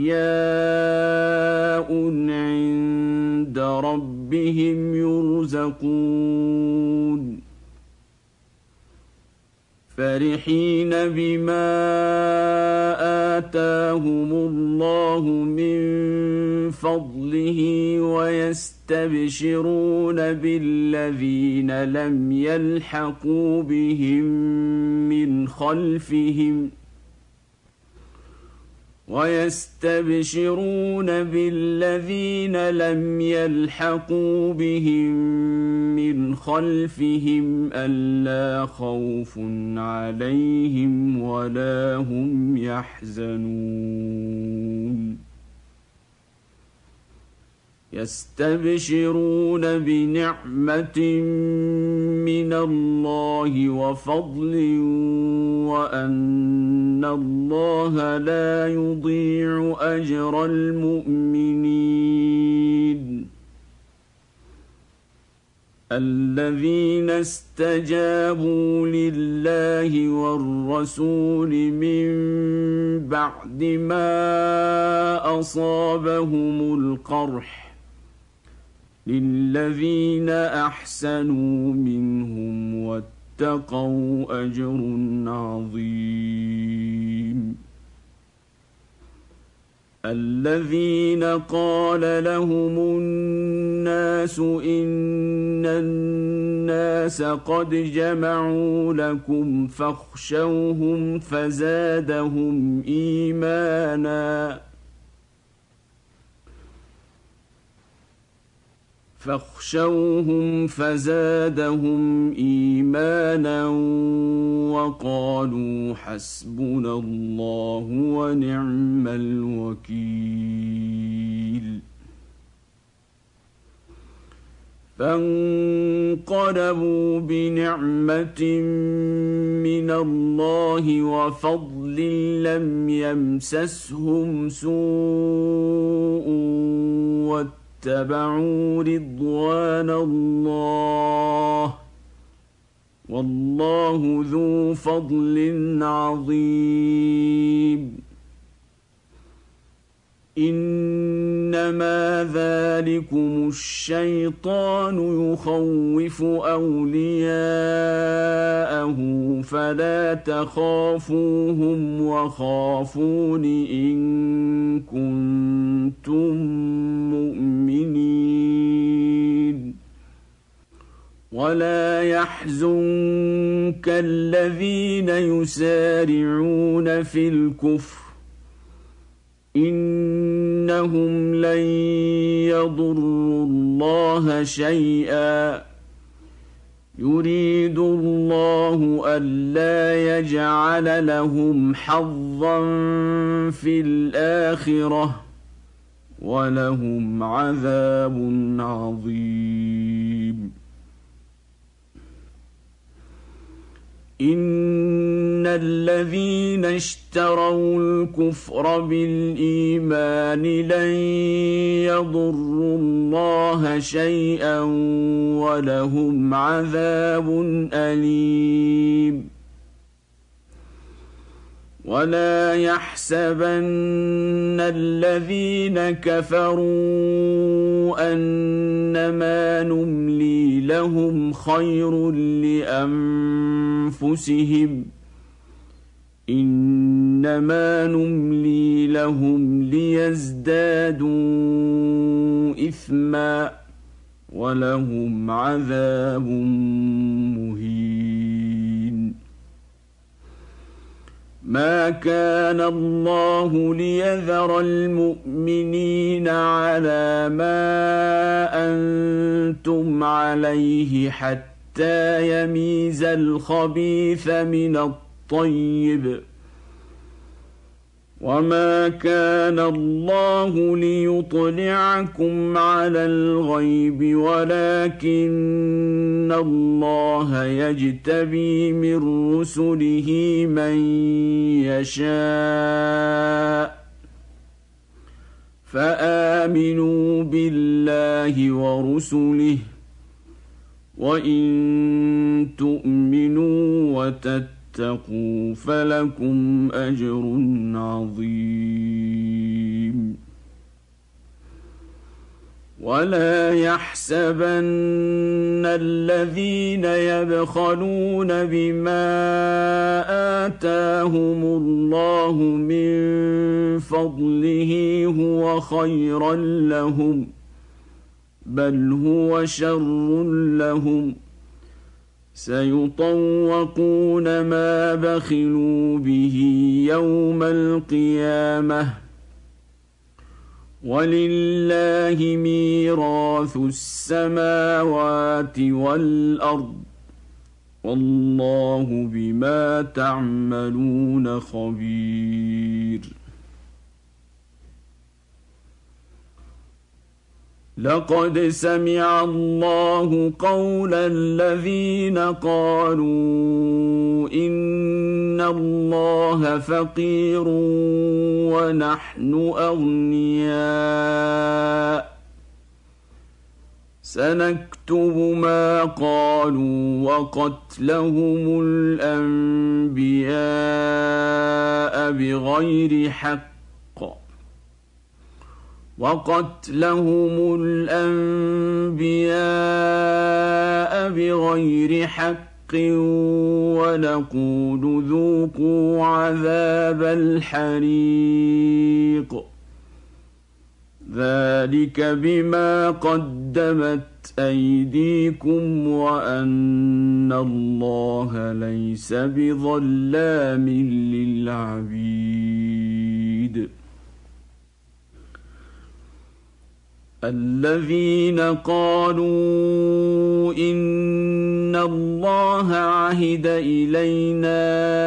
أحياء عند ربهم يرزقون. فرحين بما آتاهم الله من فضله ويستبشرون بالذين لم يلحقوا بهم من خلفهم ألا خوف عليهم ولا هم يحزنون. يستبشرون بنعمة من الله وفضل وأن الله لا يضيع أجر المؤمنين. الذين استجابوا لله والرسول من بعد ما أصابهم القرح للذين أحسنوا منهم واتقوا أجر عظيم. الذين قال لهم الناس إن الناس قد جمعوا لكم فاخشوهم فزادهم إيمانا وقالوا حسبنا الله ونعم الوكيل. فانقلبوا بنعمة من الله وفضل لم يمسسهم سوء واتبعوا رضوان الله والله ذو فضل عظيم. إنما ذلكم الشيطان يخوف أولياءه فلا تخافوهم وخافون إن كنتم مؤمنين. ولا يحزنك الذين يسارعون في الكفر إنهم لن يضروا الله شيئا يريد الله ألا يجعل لهم حظا في الآخرة ولهم عذاب عظيم. إن الذين اشتروا الكفر بالإيمان لن يضروا الله شيئا ولهم عذاب أليم. ولا يحسبن الذين كفروا أنما نملي لهم خير لأنفسهم إنما نملي لهم ليزدادوا إثما ولهم عذاب مهين. ما كان الله ليذر المؤمنين على ما أنتم عليه حتى يميز الخبيث من الطيب وما كان الله ليطلعكم على الغيب ولكن الله يجتبي من رسله من يشاء فآمنوا بالله ورسله وإن تؤمنوا وتتقوا فلكم أجر عظيم. ولا يحسبن الذين يبخلون بما آتاهم الله من فضله هو خيرا لهم بل هو شر لهم سيطوقون ما بخلوا به يوم القيامة ولله ميراث السماوات والأرض والله بما تعملون خبير. لقد سمع الله قول الذين قالوا إن الله فقير ونحن أغنياء سنكتب ما قالوا وقتلهم الأنبياء بغير حق ونقول ذوقوا عذاب الحريق ذلك بما قدمت أيديكم وأن الله ليس بظلام للعبيد. الذين قالوا إن الله عهد إلينا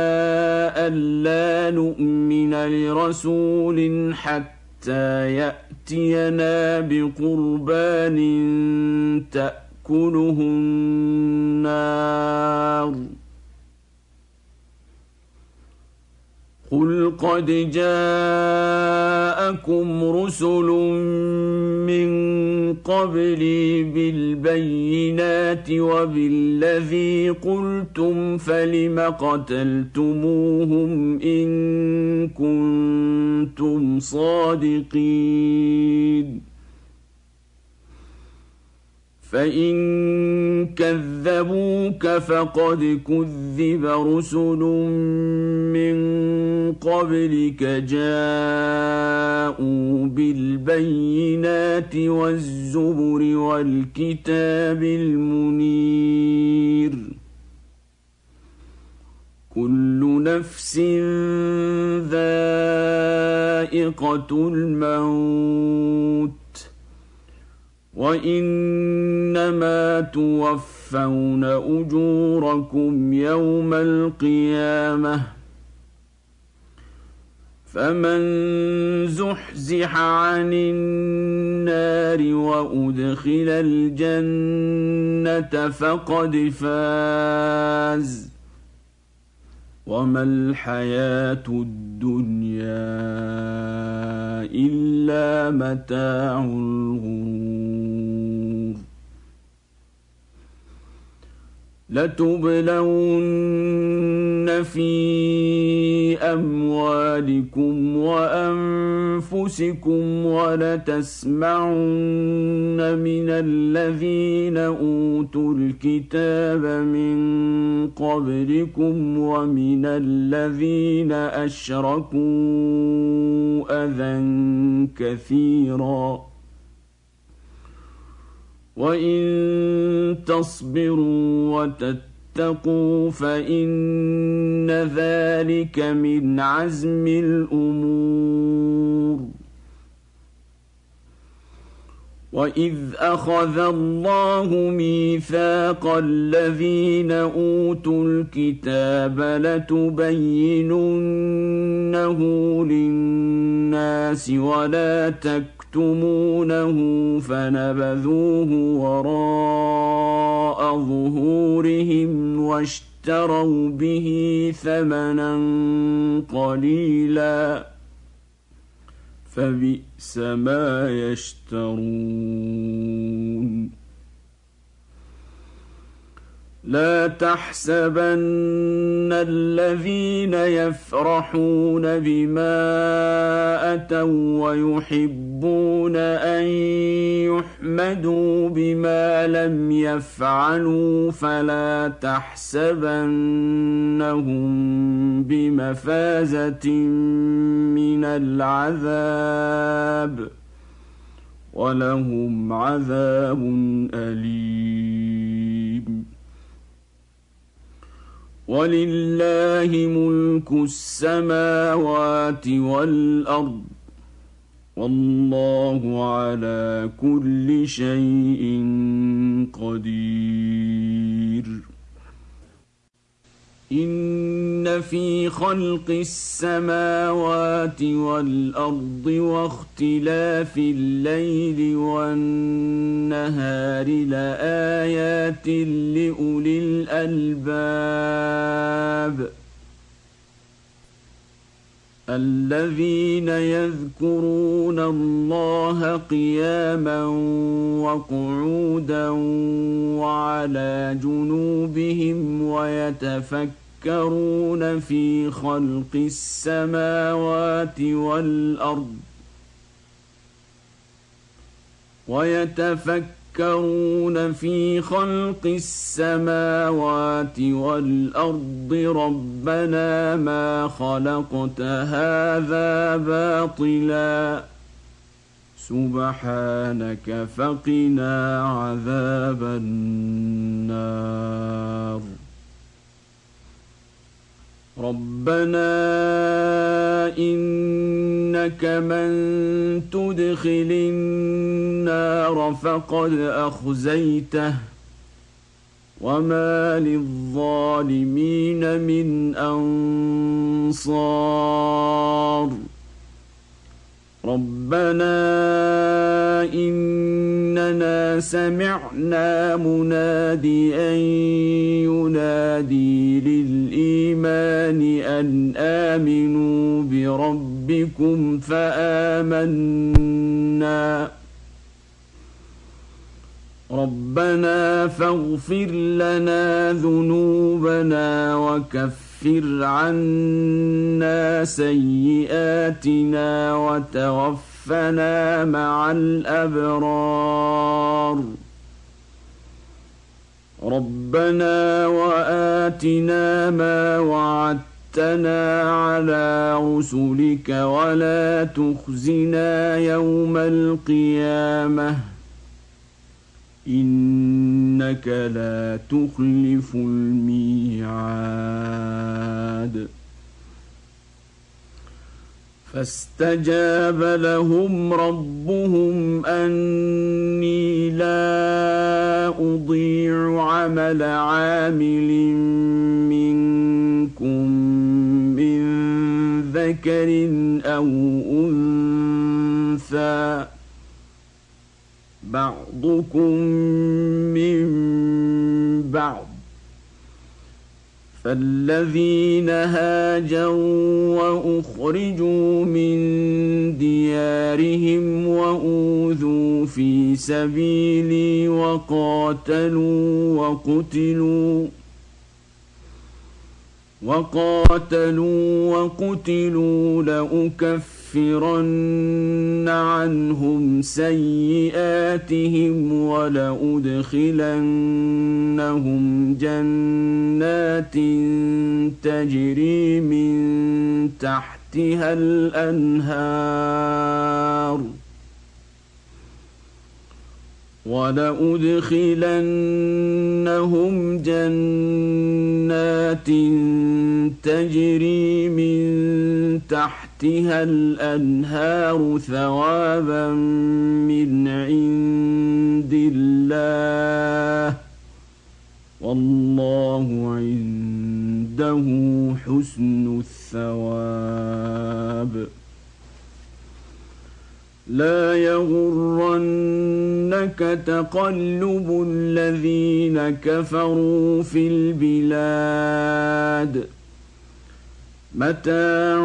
ألا نؤمن لرسول حتى يأتينا بقربان تأكله النار قل قد جاءكم رسل من قبلي بالبينات وبالذي قلتم فلم قتلتموهم إن كنتم صادقين فإن كذبوك فقد كذب رسل من قبلك جاءوا بالبينات والزبر والكتاب المنير كل نفس ذائقة الموت وإنما توفى توفون أجوركم يوم القيامة فمن زحزح عن النار وأدخل الجنة فقد فاز وما الحياة الدنيا إلا متاع الغرور لتبلون في أموالكم وأنفسكم ولتسمعن من الذين أوتوا الكتاب من قبلكم ومن الذين أشركوا أذى كثيرا وإن تصبروا وتتقوا فإن ذلك من عزم الأمور وإذ أخذ الله ميثاق الذين أوتوا الكتاب لتبيننه للناس ولا تكتمونه فنبذوه وراء ظهورهم واشتروا به ثمنا قليلا فبئس ما يشترون لا تحسبن الذين يفرحون بما أتوا ويحبون أن يحمدوا بما لم يفعلوا فلا تحسبنهم بمفازة من العذاب ولهم عذاب أليم ولله ملك السماوات والأرض والله على كل شيء قدير إن في خلق السماوات والأرض واختلاف الليل والنهار لآيات لأولي الألباب الذين يذكرون الله قياما وقعودا وعلى جنوبهم ويتفكرون في خلق السماوات والأرض ربنا ما خلقت هذا باطلا سبحانك فقنا عذاب النار ربنا إنك من تدخل النار فقد أخزيته وما للظالمين من أنصار ربنا إننا سمعنا مناديا ينادي للإيمان أن آمنوا بربكم فآمنا ربنا فاغفر لنا ذنوبنا وكفر عنا سيئاتنا وتوفنا مع الأبرار ربنا وآتنا ما وعدتنا على رسلك ولا تخزنا يوم القيامة إنك لا تخلف الميعاد فاستجاب لهم ربهم أني لا أضيع عمل عامل منكم من ذكر أو أنثى بعضكم من بعض فالذين هاجروا وأخرجوا من ديارهم وأوذوا في سبيلي وقاتلوا لأكفرن عنهم سيئاتهم ولأدخلنهم جنات تجري من تحتها الأنهار ثوابا من عند الله والله عنده حسن الثواب. لا يغرنك تقلب الذين كفروا في البلاد متاع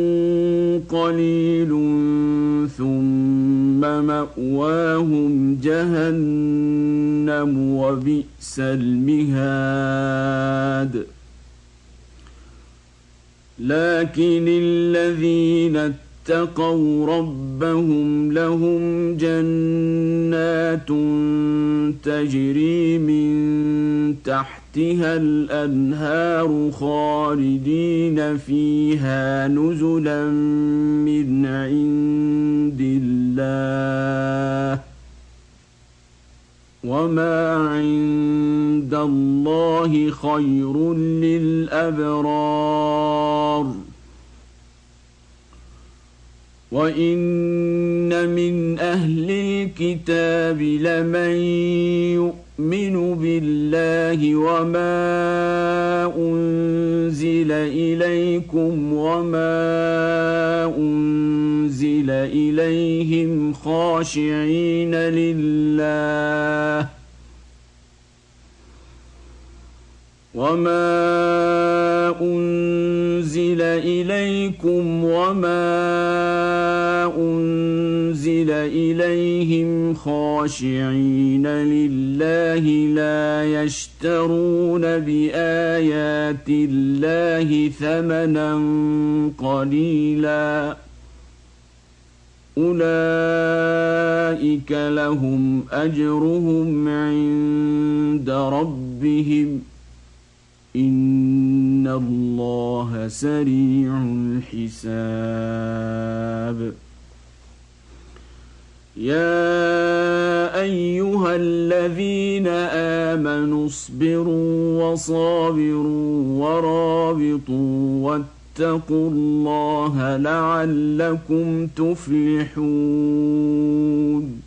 قليل ثم مأواهم جهنم وبئس المهاد. لكن الذين اتقوا ربهم لهم جنات تجري من تحتها الأنهار خالدين فيها نزلا من عند الله وما عند الله خير للأبرار. وإن من أهل الكتاب لمن يؤمن بالله وما أنزل إليكم وما أنزل إليهم خاشعين لله لا يشترون بآيات الله ثمنا قليلا أولئك لهم أجرهم عند ربهم إن الله سريع الحساب. يا أيها الذين آمنوا اصبروا وصابروا ورابطوا واتقوا الله لعلكم تفلحون.